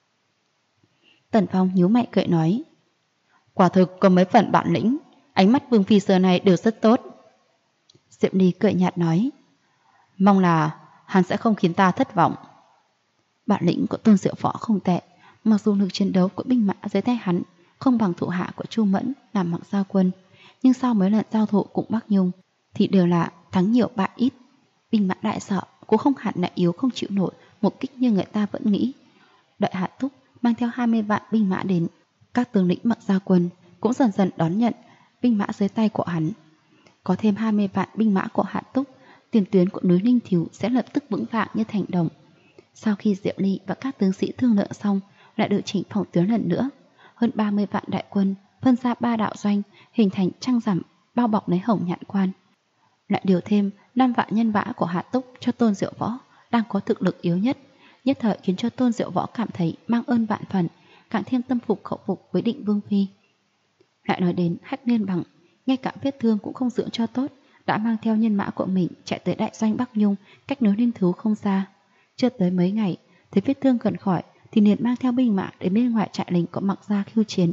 Tần Phong nhíu mày cười nói, quả thực có mấy phần bản lĩnh, ánh mắt Vương Phi xưa này đều rất tốt. Diệm Ly cười nhạt nói, mong là hắn sẽ không khiến ta thất vọng. Bản lĩnh của Tôn Diệu Võ không tệ, mặc dù lực chiến đấu của binh mã dưới tay hắn không bằng thủ hạ của Chu Mẫn làm Mặc Gia Quân, nhưng sau mấy lần giao thủ cùng Bắc Nhung thì đều là thắng nhiều bại ít. Binh mã đại sợ cũng không hẳn là yếu không chịu nổi một kích như người ta vẫn nghĩ. Đợi Hạ Túc mang theo 20 vạn binh mã đến, các tướng lĩnh Mặc Gia Quân cũng dần dần đón nhận binh mã dưới tay của hắn. Có thêm 20 vạn binh mã của Hạ Túc, tiền tuyến của núi Linh Thiếu sẽ lập tức vững vàng như thành đồng. Sau khi Diệu Ly và các tướng sĩ thương lượng xong, lại điều chỉnh phòng tuyến lần nữa. Hơn 30 vạn đại quân phân ra 3 đạo doanh, hình thành trăng rằm bao bọc lấy Hồng Nhạn Quan. Lại điều thêm 5 vạn nhân mã của Hạ Túc cho Tôn Diệu Võ đang có thực lực yếu nhất, nhất thời khiến cho Tôn Diệu Võ cảm thấy mang ơn vạn phần, càng thêm tâm phục khẩu phục với Định Vương Phi. Lại nói đến Hách Liên Bằng, ngay cả vết thương cũng không dưỡng cho tốt, đã mang theo nhân mã của mình chạy tới đại doanh Bắc Nhung, cách núi Linh Thú không xa. Chưa tới mấy ngày, thấy vết thương gần khỏi thì liền mang theo binh mã đến bên ngoài trại lính của Mặc Gia khiêu chiến.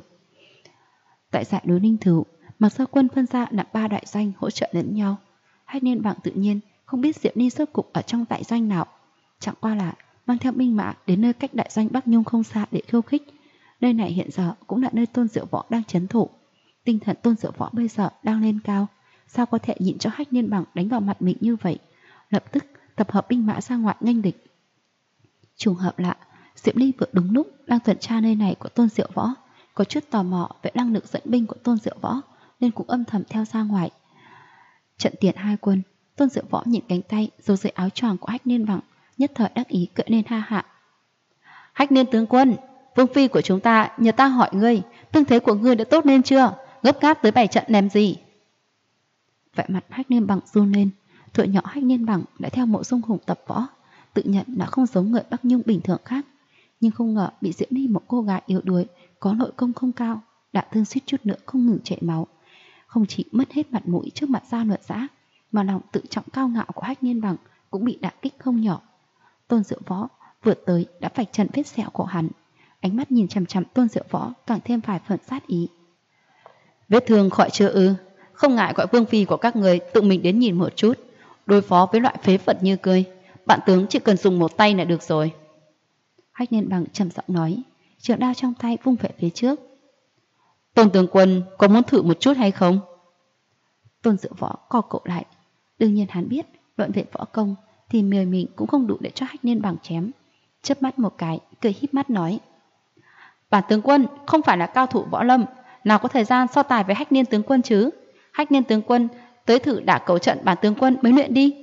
Tại dãy núi Ninh Thử, Mặc Gia quân phân ra làm 3 đại doanh hỗ trợ lẫn nhau. Hách Liên Bằng tự nhiên không biết Diệp Ni rốt cục ở trong đại doanh nào, chẳng qua là mang theo binh mã đến nơi cách đại doanh Bắc Nhung không xa để khiêu khích. Nơi này hiện giờ cũng là nơi Tôn Diệu Võ đang trấn thủ. Tinh thần Tôn Diệu Võ bây giờ đang lên cao, sao có thể nhịn cho Hách Liên Bằng đánh vào mặt mình như vậy? Lập tức tập hợp binh mã ra ngoài nghênh địch. Trùng hợp lạ, Diệp Ly vừa đúng lúc đang tuần tra nơi này của Tôn Diệu Võ, có chút tò mò về năng lực dẫn binh của Tôn Diệu Võ nên cũng âm thầm theo ra ngoài. Trận tiền hai quân, Tôn Diệu Võ nhìn cánh tay rồi dưới áo choàng của Hách Liên Bằng, nhất thời đắc ý cười lên ha hạ. Hách Liên tướng quân, Vương Phi của chúng ta nhờ ta hỏi ngươi, tương thế của ngươi đã tốt lên chưa? Gấp gáp tới 7 trận làm gì? Vẻ mặt Hách Liên Bằng run lên. Thuở nhỏ Hách Liên Bằng đã theo Mộ Dung Hùng tập võ, tự nhận là không giống người Bắc Nhung bình thường khác, nhưng không ngờ bị Diễm Ly, một cô gái yếu đuối có nội công không cao, đã thương suýt chút nữa không ngừng chảy máu. Không chỉ mất hết mặt mũi trước mặt Gia Luật Giã, mà lòng tự trọng cao ngạo của Hách Liên Bằng cũng bị đả kích không nhỏ. Tôn Diệu Võ vượt tới đã vạch trần vết sẹo của hắn, ánh mắt nhìn chằm chằm Tôn Diệu Võ càng thêm vài phần sát ý. Vết thương khỏi chưa ư? Không ngại gọi Vương Phi của các người tự mình đến nhìn một chút. Đối phó với loại phế vật như ngươi, bạn tướng chỉ cần dùng một tay là được rồi. Hách Liên Bằng trầm giọng nói, trường đao trong tay vung về phía trước. Tôn tướng quân có muốn thử một chút hay không? Tôn Diệu Võ co cậu lại. Đương nhiên hắn biết luận về võ công thì người mình cũng không đủ để cho Hách Liên Bằng chém. Chớp mắt một cái, cười híp mắt nói, bản tướng quân không phải là cao thủ võ lâm, nào có thời gian so tài với Hách Liên tướng quân chứ. Hách Liên tướng quân tới thử đả cầu trận bản tướng quân mới luyện đi.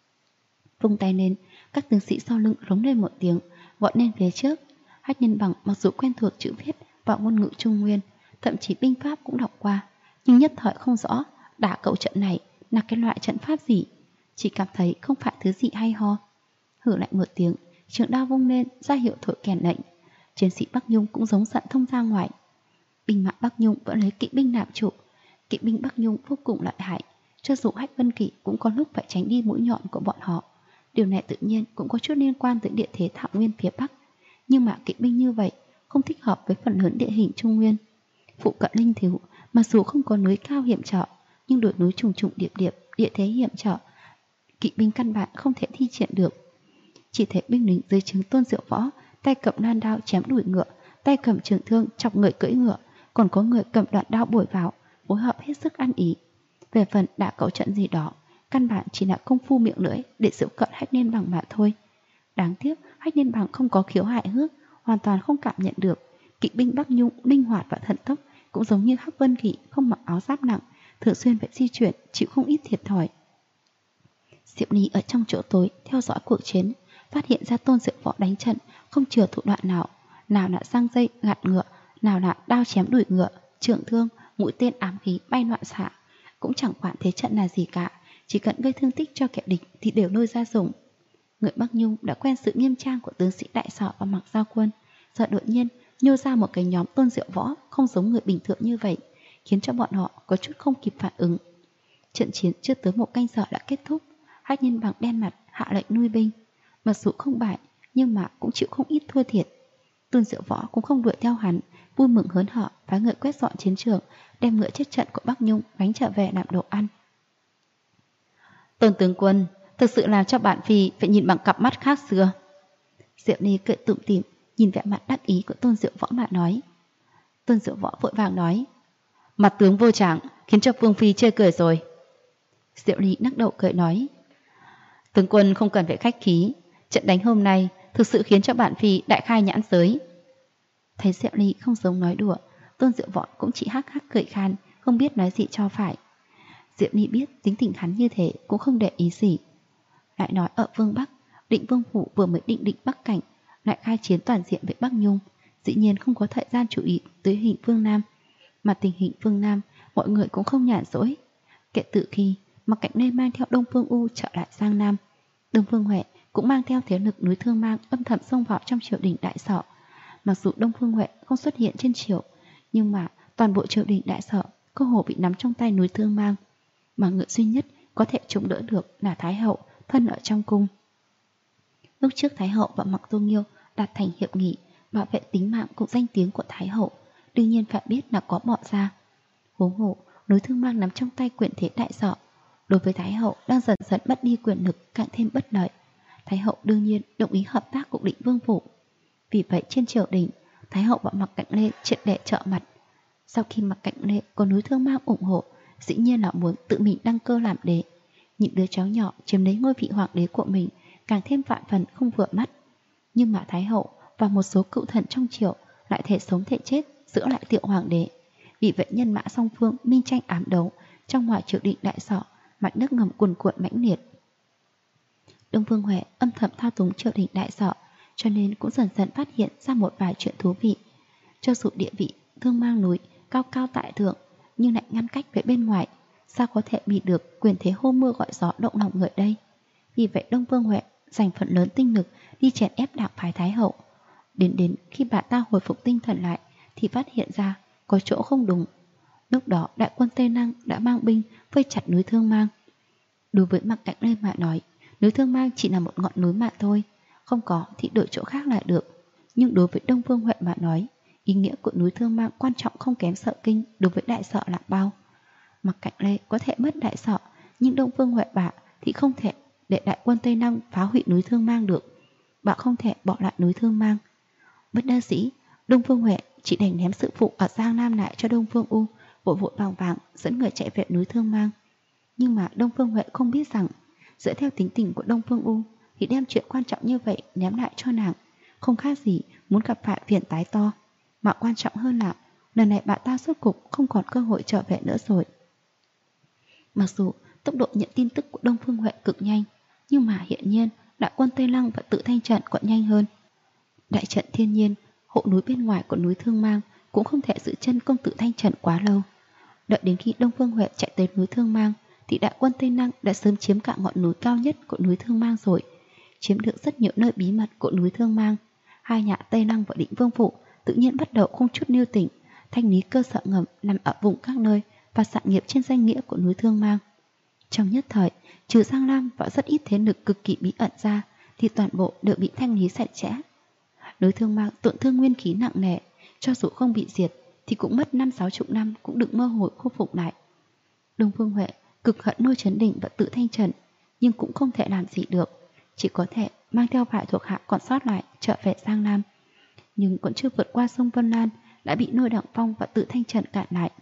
Vung tay lên, các tướng sĩ sau lưng rống lên một tiếng, vọt lên phía trước. Hách Liên Bằng mặc dù quen thuộc chữ viết và ngôn ngữ Trung Nguyên, thậm chí binh pháp cũng đọc qua, nhưng nhất thời không rõ đả cầu trận này là cái loại trận pháp gì, chỉ cảm thấy không phải thứ gì hay ho. Hử lại một tiếng, trường đao vung lên ra hiệu thổi kèn lệnh. chiến sĩ Bắc Nhung cũng giống giận thông ra ngoài. Binh mã Bắc Nhung vẫn lấy kỵ binh làm trụ. Kỵ binh Bắc Nhung vô cùng lợi hại, cho dù Hách Vân Kỵ cũng có lúc phải tránh đi mũi nhọn của bọn họ. Điều này tự nhiên cũng có chút liên quan tới địa thế Thảo Nguyên phía Bắc, nhưng mà kỵ binh như vậy không thích hợp với phần lớn địa hình Trung Nguyên. Phụ cận Linh Thiếu, mặc dù không có núi cao hiểm trở, nhưng đồi núi trùng trùng điệp điệp, địa thế hiểm trở, kỵ binh căn bản không thể thi triển được. Chỉ thấy binh lính dưới trướng Tôn Diệu Võ, tay cầm loan đao chém đuổi ngựa, tay cầm trường thương chọc người cưỡi ngựa, còn có người cầm đoạn đao bổi vào, phối hợp hết sức ăn ý. Về phần đã cấu trận gì đó, căn bản chỉ là công phu miệng lưỡi để giễu cợt Hách Liên Bằng mà thôi. Đáng tiếc Hách Liên Bằng không có khiếu hại hước, hoàn toàn không cảm nhận được kỵ binh Bắc Nhung linh hoạt và thần tốc, cũng giống như Hắc Vân Kỵ không mặc áo giáp nặng, thường xuyên phải di chuyển, chịu không ít thiệt thòi. Diệp Ly ở trong chỗ tối theo dõi cuộc chiến, phát hiện ra Tôn Diệu Võ đánh trận không chừa thủ đoạn nào, nào là giăng dây gạt ngựa, nào là đao chém đuổi ngựa, trường thương, mũi tên ám khí bay loạn xạ, cũng chẳng quản thế trận là gì cả, chỉ cần gây thương tích cho kẻ địch thì đều lôi ra dùng. Người Bắc Nhung đã quen sự nghiêm trang của tướng sĩ Đại Sở và Mặc Giao Quân, giờ đột nhiên nhô ra một cái nhóm Tôn Diệu Võ không giống người bình thường như vậy, khiến cho bọn họ có chút không kịp phản ứng. Trận chiến chưa tới một canh giờ đã kết thúc. Hách Nhân Bằng đen mặt hạ lệnh nuôi binh, mặc dù không bại nhưng mà cũng chịu không ít thua thiệt. Tôn Diệu Võ cũng không đuổi theo hắn, vui mừng hớn hở phái người quét dọn chiến trường, đem ngựa chết trận của Bắc Nhung gánh trở về làm đồ ăn. Tôn tướng quân, thực sự làm cho bản phi phải nhìn bằng cặp mắt khác xưa. Diệp Ly cười tủm tỉm nhìn vẻ mặt đắc ý của Tôn Diệu Võ mà nói. Tôn Diệu Võ vội vàng nói, mặt tướng vô trạng khiến cho Vương phi chê cười rồi. Diệp Ly nắc đầu cười nói, tướng quân không cần phải khách khí, trận đánh hôm nay thực sự khiến cho bản phi đại khai nhãn giới. Thấy Diệp Ly không giống nói đùa, Tôn Diệu Võ cũng chỉ hắc hắc cười khan, không biết nói gì cho phải. Diệp Ly biết tính tình hắn như thế cũng không để ý gì. Lại nói ở Vương Bắc, Định Vương Phủ vừa mới định Bắc Cảnh, lại khai chiến toàn diện với Bắc Nhung, dĩ nhiên không có thời gian chú ý tới hình phương Nam. Mà tình hình phương Nam, mọi người cũng không nhàn rỗi. Kể từ khi Mặc Cảnh Lê mang theo Đông Phương U trở lại Giang Nam, Đông Phương Huệ cũng mang theo thế lực núi Thương Mang âm thầm xông vào trong triều đình Đại Sở. Mặc dù Đông Phương Huệ không xuất hiện trên triều, nhưng mà toàn bộ triều đình Đại Sở cơ hồ bị nắm trong tay núi Thương Mang, mà người duy nhất có thể chống đỡ được là Thái Hậu thân ở trong cung. Lúc trước Thái Hậu và Mặc Tô Nghiêu đạt thành hiệp nghị bảo vệ tính mạng cùng danh tiếng của Thái Hậu, đương nhiên phải biết là có bỏ ra. Huống hồ núi Thương Mang nắm trong tay quyền thế Đại Sở, đối với Thái Hậu đang dần dần mất đi quyền lực càng thêm bất lợi. Thái Hậu đương nhiên đồng ý hợp tác cùng Định Vương Phủ. Vì vậy trên triều đình, Thái Hậu và Mặc Cảnh Lê triệt để trợ mặt. Sau khi Mặc Cảnh Lê có núi Thương Mang ủng hộ, dĩ nhiên là muốn tự mình đăng cơ làm đế. Những đứa cháu nhỏ chiếm lấy ngôi vị hoàng đế của mình càng thêm vạn phần không vừa mắt. Nhưng mà Thái Hậu và một số cựu thần trong triều lại thể sống thể chết giữ lại tiệu hoàng đế. Vì vậy nhân mã song phương minh tranh ám đấu, trong ngoài triều đình Đại Sở, mạch nước ngầm cuồn cuộn mãnh liệt. Đông Phương Huệ âm thầm thao túng triều đình Đại Sở, cho nên cũng dần dần phát hiện ra một vài chuyện thú vị. Cho dù địa vị Thương Mang núi cao cao tại thượng, nhưng lại ngăn cách với bên ngoài, sao có thể bị được quyền thế hô mưa gọi gió động lòng người đây. Vì vậy Đông Phương Huệ dành phần lớn tinh lực đi chèn ép đảng phái Thái Hậu. Đến khi bà ta hồi phục tinh thần lại thì phát hiện ra có chỗ không đúng. Lúc đó đại quân Tây Năng đã mang binh vây chặt núi Thương Mang. Đối với Mặc Cảnh Lê mà nói, núi Thương Mang chỉ là một ngọn núi mà thôi, không có thì đổi chỗ khác là được. Nhưng đối với Đông Phương Huệ mà nói, ý nghĩa của núi Thương Mang quan trọng không kém Sở Kinh đối với Đại Sở là bao. Mặc Cảnh Lê có thể mất Đại Sở, nhưng Đông Phương Huệ bà thì không thể để đại quân Tây Năng phá hủy núi Thương Mang được. Bà không thể bỏ lại núi Thương Mang. Bất đắc dĩ, Đông Phương Huệ chỉ đành ném sự phụ ở Giang Nam lại cho Đông Phương U, vội vội vàng vàng dẫn người chạy về núi Thương Mang. Nhưng mà Đông Phương Huệ không biết rằng, dựa theo tính tình của Đông Phương U thì đem chuyện quan trọng như vậy ném lại cho nàng, không khác gì muốn gặp phải phiền toái to. Mà quan trọng hơn là lần này bà ta rốt cục không còn cơ hội trở về nữa rồi. Mặc dù tốc độ nhận tin tức của Đông Phương Huệ cực nhanh, nhưng mà hiện nhiên đại quân Tây Lăng và Tự Thanh Trận còn nhanh hơn. Đại trận thiên nhiên hộ núi bên ngoài của núi Thương Mang cũng không thể giữ chân công Tự Thanh Trận quá lâu. Đợi đến khi Đông Phương Huệ chạy tới núi Thương Mang thì đại quân Tây Lăng đã sớm chiếm cả ngọn núi cao nhất của núi Thương Mang rồi, chiếm được rất nhiều nơi bí mật của núi Thương Mang. hai nhà Tây Lăng và Định Vương phủ tự nhiên bắt đầu không chút lưu tình thanh lý cơ sở ngầm nằm ở vùng các nơi và sản nghiệp trên danh nghĩa của núi Thương Mang. Trong nhất thời, trừ Giang Lam và rất ít thế lực cực kỳ bí ẩn ra, thì toàn bộ đều bị thanh lý sạch sẽ. Núi Thương Mang tổn thương nguyên khí nặng nề, cho dù không bị diệt thì cũng mất 5-60 năm cũng được mơ hồ khôi phục lại. Đông Phương Huệ cực hận Lôi Chấn Đình và Tự Thanh Trần, nhưng cũng không thể làm gì được, chỉ có thể mang theo vài thuộc hạ còn sót lại trở về Giang Nam. Nhưng còn chưa vượt qua sông Vân Lan đã bị Lôi Đặng Phong và Tự Thanh Trần cản lại.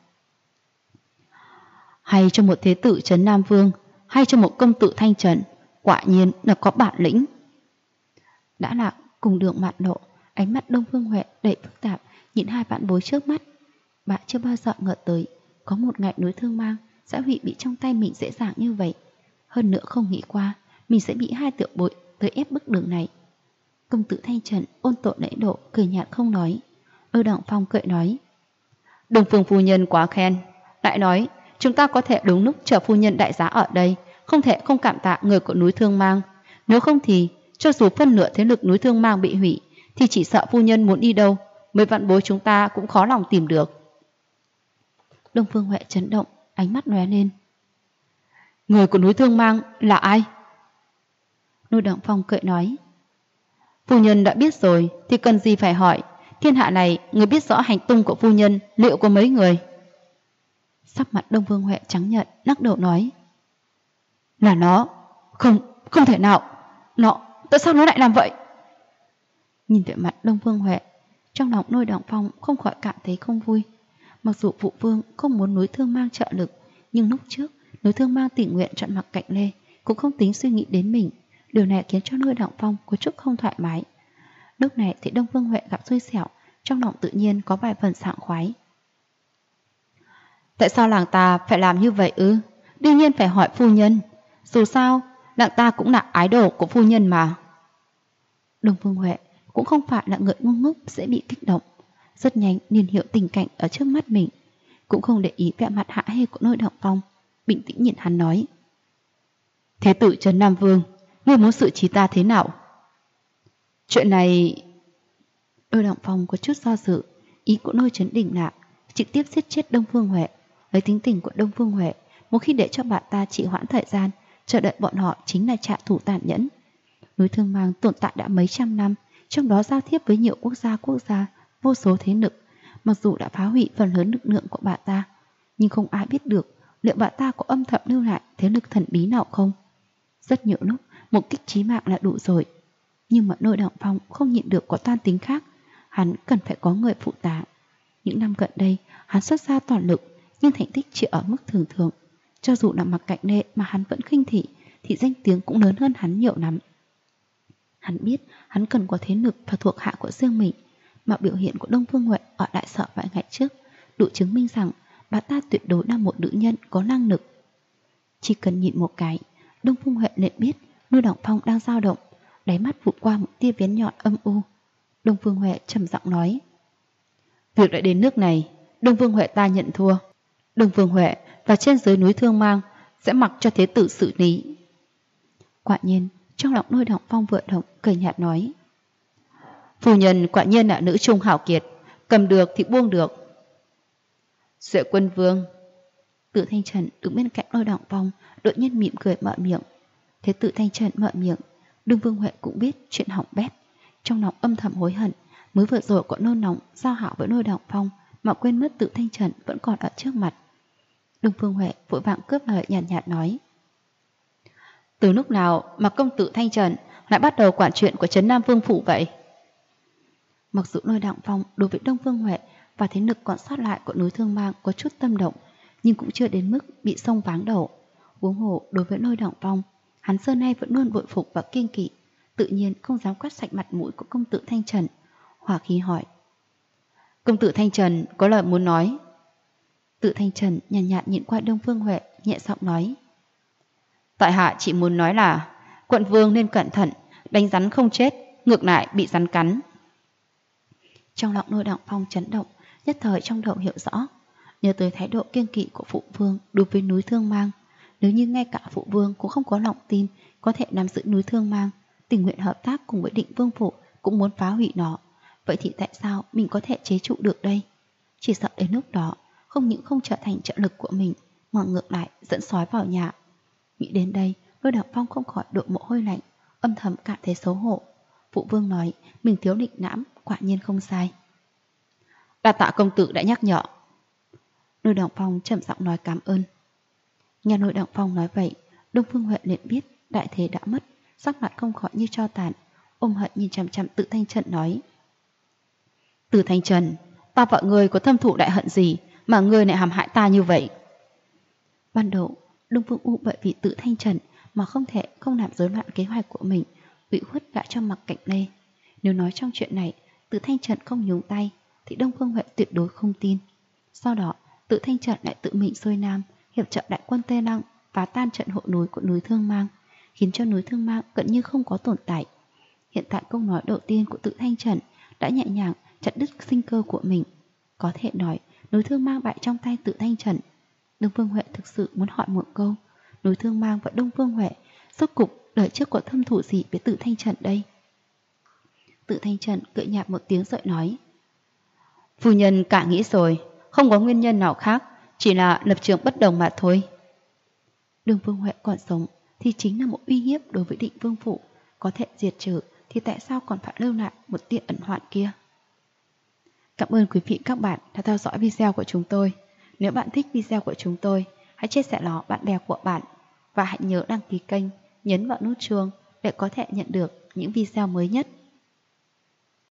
Hay cho một thế tử trấn Nam Vương, hay cho một công tử Thanh Trần, quả nhiên là có bản lĩnh. Đã là cùng đường mạn lộ, ánh mắt Đông Phương Huệ đầy phức tạp nhìn hai vạn bối trước mắt. Bà chưa bao giờ ngờ tới có một ngày núi Thương Mang sẽ bị trong tay mình dễ dàng như vậy. Hơn nữa không nghĩ qua mình sẽ bị hai tiểu bội tới ép bức đường này. Công tử Thanh Trần ôn tồn lễ độ, cười nhạt không nói. Lôi Đặng Phong cười nói: Đông Phương phu nhân quá khen, lại nói chúng ta có thể đúng lúc chờ phu nhân đại giá ở đây, không thể không cảm tạ người của núi Thương Mang. Nếu không thì cho dù phân nửa thế lực núi Thương Mang bị hủy, thì chỉ sợ phu nhân muốn đi đâu, mấy vạn bối chúng ta cũng khó lòng tìm được. Đông Phương Huệ chấn động, ánh mắt lóe lên. Người của núi Thương Mang là ai? Lôi Đặng Phong cười nói: Phu nhân đã biết rồi thì cần gì phải hỏi. Thiên hạ này người biết rõ hành tung của phu nhân liệu có mấy người? Sắc mặt Đông Phương Huệ trắng nhợt, lắc đầu nói: Là nó. Không thể nào. Tại sao nó lại làm vậy? Nhìn vẻ mặt Đông Phương Huệ, trong lòng Lôi Đặng Phong không khỏi cảm thấy không vui. Mặc dù phụ vương không muốn núi Thương Mang trợ lực, nhưng lúc trước núi Thương Mang tình nguyện chọn mặt cạnh Lê, cũng không tính suy nghĩ đến mình. Điều này khiến cho Lôi Đặng Phong có chút không thoải mái. Lúc này thì Đông Phương Huệ gặp xui xẻo, trong lòng tự nhiên có vài phần sảng khoái. Tại sao làng ta phải làm như vậy ư? Đương nhiên phải hỏi phu nhân. Dù sao, làng ta cũng là ái đồ của phu nhân mà. Đông Phương Huệ cũng không phải là người ngu ngốc dễ bị kích động. Rất nhanh liền hiểu tình cảnh ở trước mắt mình, cũng không để ý vẻ mặt hạ hê của Lôi Đặng Phong, bình tĩnh nhìn hắn nói: Thế tử Trấn Nam Vương, ngươi muốn xử trí ta thế nào? Chuyện này... Lôi Đặng Phong có chút do dự, ý của Lôi Chấn Đình là trực tiếp giết chết Đông Phương Huệ. Lấy tính tình của Đông Phương Huệ, một khi để cho bạn ta trì hoãn thời gian, chờ đợi bọn họ chính là trả thù tàn nhẫn. Núi Thương Mang tồn tại đã mấy trăm năm, trong đó giao thiếp với nhiều quốc gia, vô số thế lực. Mặc dù đã phá hủy phần lớn lực lượng của bạn ta, nhưng không ai biết được liệu bạn ta có âm thầm lưu lại thế lực thần bí nào không. Rất nhiều lúc một kích chí mạng là đủ rồi, nhưng mà Lôi Đặng Phong không nhịn được có toan tính khác. Hắn cần phải có người phụ tá. Những năm gần đây hắn xuất ra toàn lực, nhưng thành tích chỉ ở mức thường thường. Cho dù là Mặc Cạnh Lệ mà hắn vẫn khinh thị, thì danh tiếng cũng lớn hơn hắn nhiều lắm. Hắn biết hắn cần có thế lực và thuộc hạ của riêng mình, mà biểu hiện của Đông Phương Huệ ở đại sở vài ngày trước đủ chứng minh rằng bà ta tuyệt đối là một nữ nhân có năng lực. Chỉ cần nhìn một cái, Đông Phương Huệ liền biết Lôi Đặng Phong đang dao động, đáy mắt vụt qua một tia viễn nhọn âm u. Đông Phương Huệ trầm giọng nói: Việc đã đến nước này, Đông Phương Huệ ta nhận thua. Đông Phương Huệ và trên dưới núi Thương Mang sẽ mặc cho thế tử xử lý. Quả nhiên, trong lòng Lôi Đặng Phong vừa động, cười nhạt nói: Phu nhân quả nhiên là nữ trung hảo kiệt, cầm được thì buông được. Duệ Quân Vương. Tự Thanh Trần đứng bên cạnh Lôi Đặng Phong, đột nhiên mỉm cười mở miệng. Thế Tự Thanh Trần mở miệng, Đông Phương Huệ cũng biết chuyện hỏng bét, trong lòng âm thầm hối hận. Mới vừa rồi có nôn nóng giao hảo với Lôi Đặng Phong mà quên mất Tự Thanh Trần vẫn còn ở trước mặt. Đông Phương Huệ vội vàng cướp lời nhàn nhạt nói: Từ lúc nào mà công tử Thanh Trần lại bắt đầu quản chuyện của Trấn Nam Vương phủ vậy? Mặc dù Lôi Đặng Phong đối với Đông Phương Huệ và thế lực còn sót lại của núi Thương Mang có chút tâm động, nhưng cũng chưa đến mức bị xông váng đầu. Huống hồ đối với Lôi Đặng Phong, hắn xưa nay vẫn luôn bội phục và kiêng kỵ, tự nhiên không dám quét sạch mặt mũi của công tử Thanh Trần. Hỏa khí hỏi: Công tử Thanh Trần có lời muốn nói? Tự Thanh Trần nhàn nhạt nhìn qua Đông Phương Huệ, nhẹ giọng nói: Tại hạ chỉ muốn nói là quận vương nên cẩn thận, đánh rắn không chết, ngược lại bị rắn cắn. Trong lòng Lôi Đặng Phong chấn động, nhất thời trong đầu hiểu rõ, nhớ tới thái độ kiêng kỵ của phụ vương đối với núi Thương Mang. Nếu như ngay cả phụ vương cũng không có lòng tin có thể nắm giữ núi Thương Mang, tình nguyện hợp tác cùng với Định Vương phủ cũng muốn phá hủy nó, vậy thì tại sao mình có thể chế trụ được đây? Chỉ sợ đến lúc đó, không những không trở thành trợ lực của mình, mà ngược lại dẫn sói vào nhà. Nghĩ đến đây, Lôi Đằng Phong không khỏi đổ mồ hôi lạnh, âm thầm cảm thấy xấu hổ. Phụ vương nói, mình thiếu định nãm, quả nhiên không sai. Đa tạ công tử đã nhắc nhở. Lôi Đằng Phong trầm giọng nói cảm ơn. Nghe Lôi Đằng Phong nói vậy, Đông Phương Huệ liền biết đại thế đã mất, sắc mặt không khỏi như tro tàn, ôm hận nhìn chằm chằm Từ Thanh Trần nói: Từ Thanh Trần, ta vợ ngươi có thâm thụ đại hận gì mà ngươi lại hãm hại ta như vậy? Ban đầu, Đông Phương U bởi vì Từ Thanh Trần mà không thể không làm rối loạn kế hoạch của mình, ủy khuất gã cho Mặc Cảnh Lê. Nếu nói trong chuyện này, Từ Thanh Trần không nhúng tay, thì Đông Phương Huệ tuyệt đối không tin. Sau đó, Từ Thanh Trần lại tự mình xuôi nam, hiệp trợ đại quân Tây Lăng và tan trận hộ núi của núi Thương Mang, khiến cho núi Thương Mang gần như không có tồn tại. Hiện tại câu nói đầu tiên của Từ Thanh Trần đã nhẹ nhàng chặt đứt sinh cơ của mình. Có thể nói, núi Thương Mang bại trong tay Từ Thanh Trần. Đông Phương Huệ thực sự muốn hỏi một câu, núi Thương Mang và Đông Phương Huệ rốt cục đời trước có thâm thủ gì với Từ Thanh Trần đây? Từ Thanh Trần cười nhạt một tiếng rồi nói: Phu nhân cả nghĩ rồi, không có nguyên nhân nào khác, chỉ là lập trường bất đồng mà thôi. Đông Phương Huệ còn sống thì chính là một uy hiếp đối với Định Vương phủ, có thể diệt trừ thì tại sao còn phải lưu lại một tia ẩn hoạn kia? Cảm ơn quý vị các bạn đã theo dõi video của chúng tôi. Nếu bạn thích video của chúng tôi, hãy chia sẻ nó bạn bè của bạn và hãy nhớ đăng ký kênh, nhấn vào nút chuông để có thể nhận được những video mới nhất.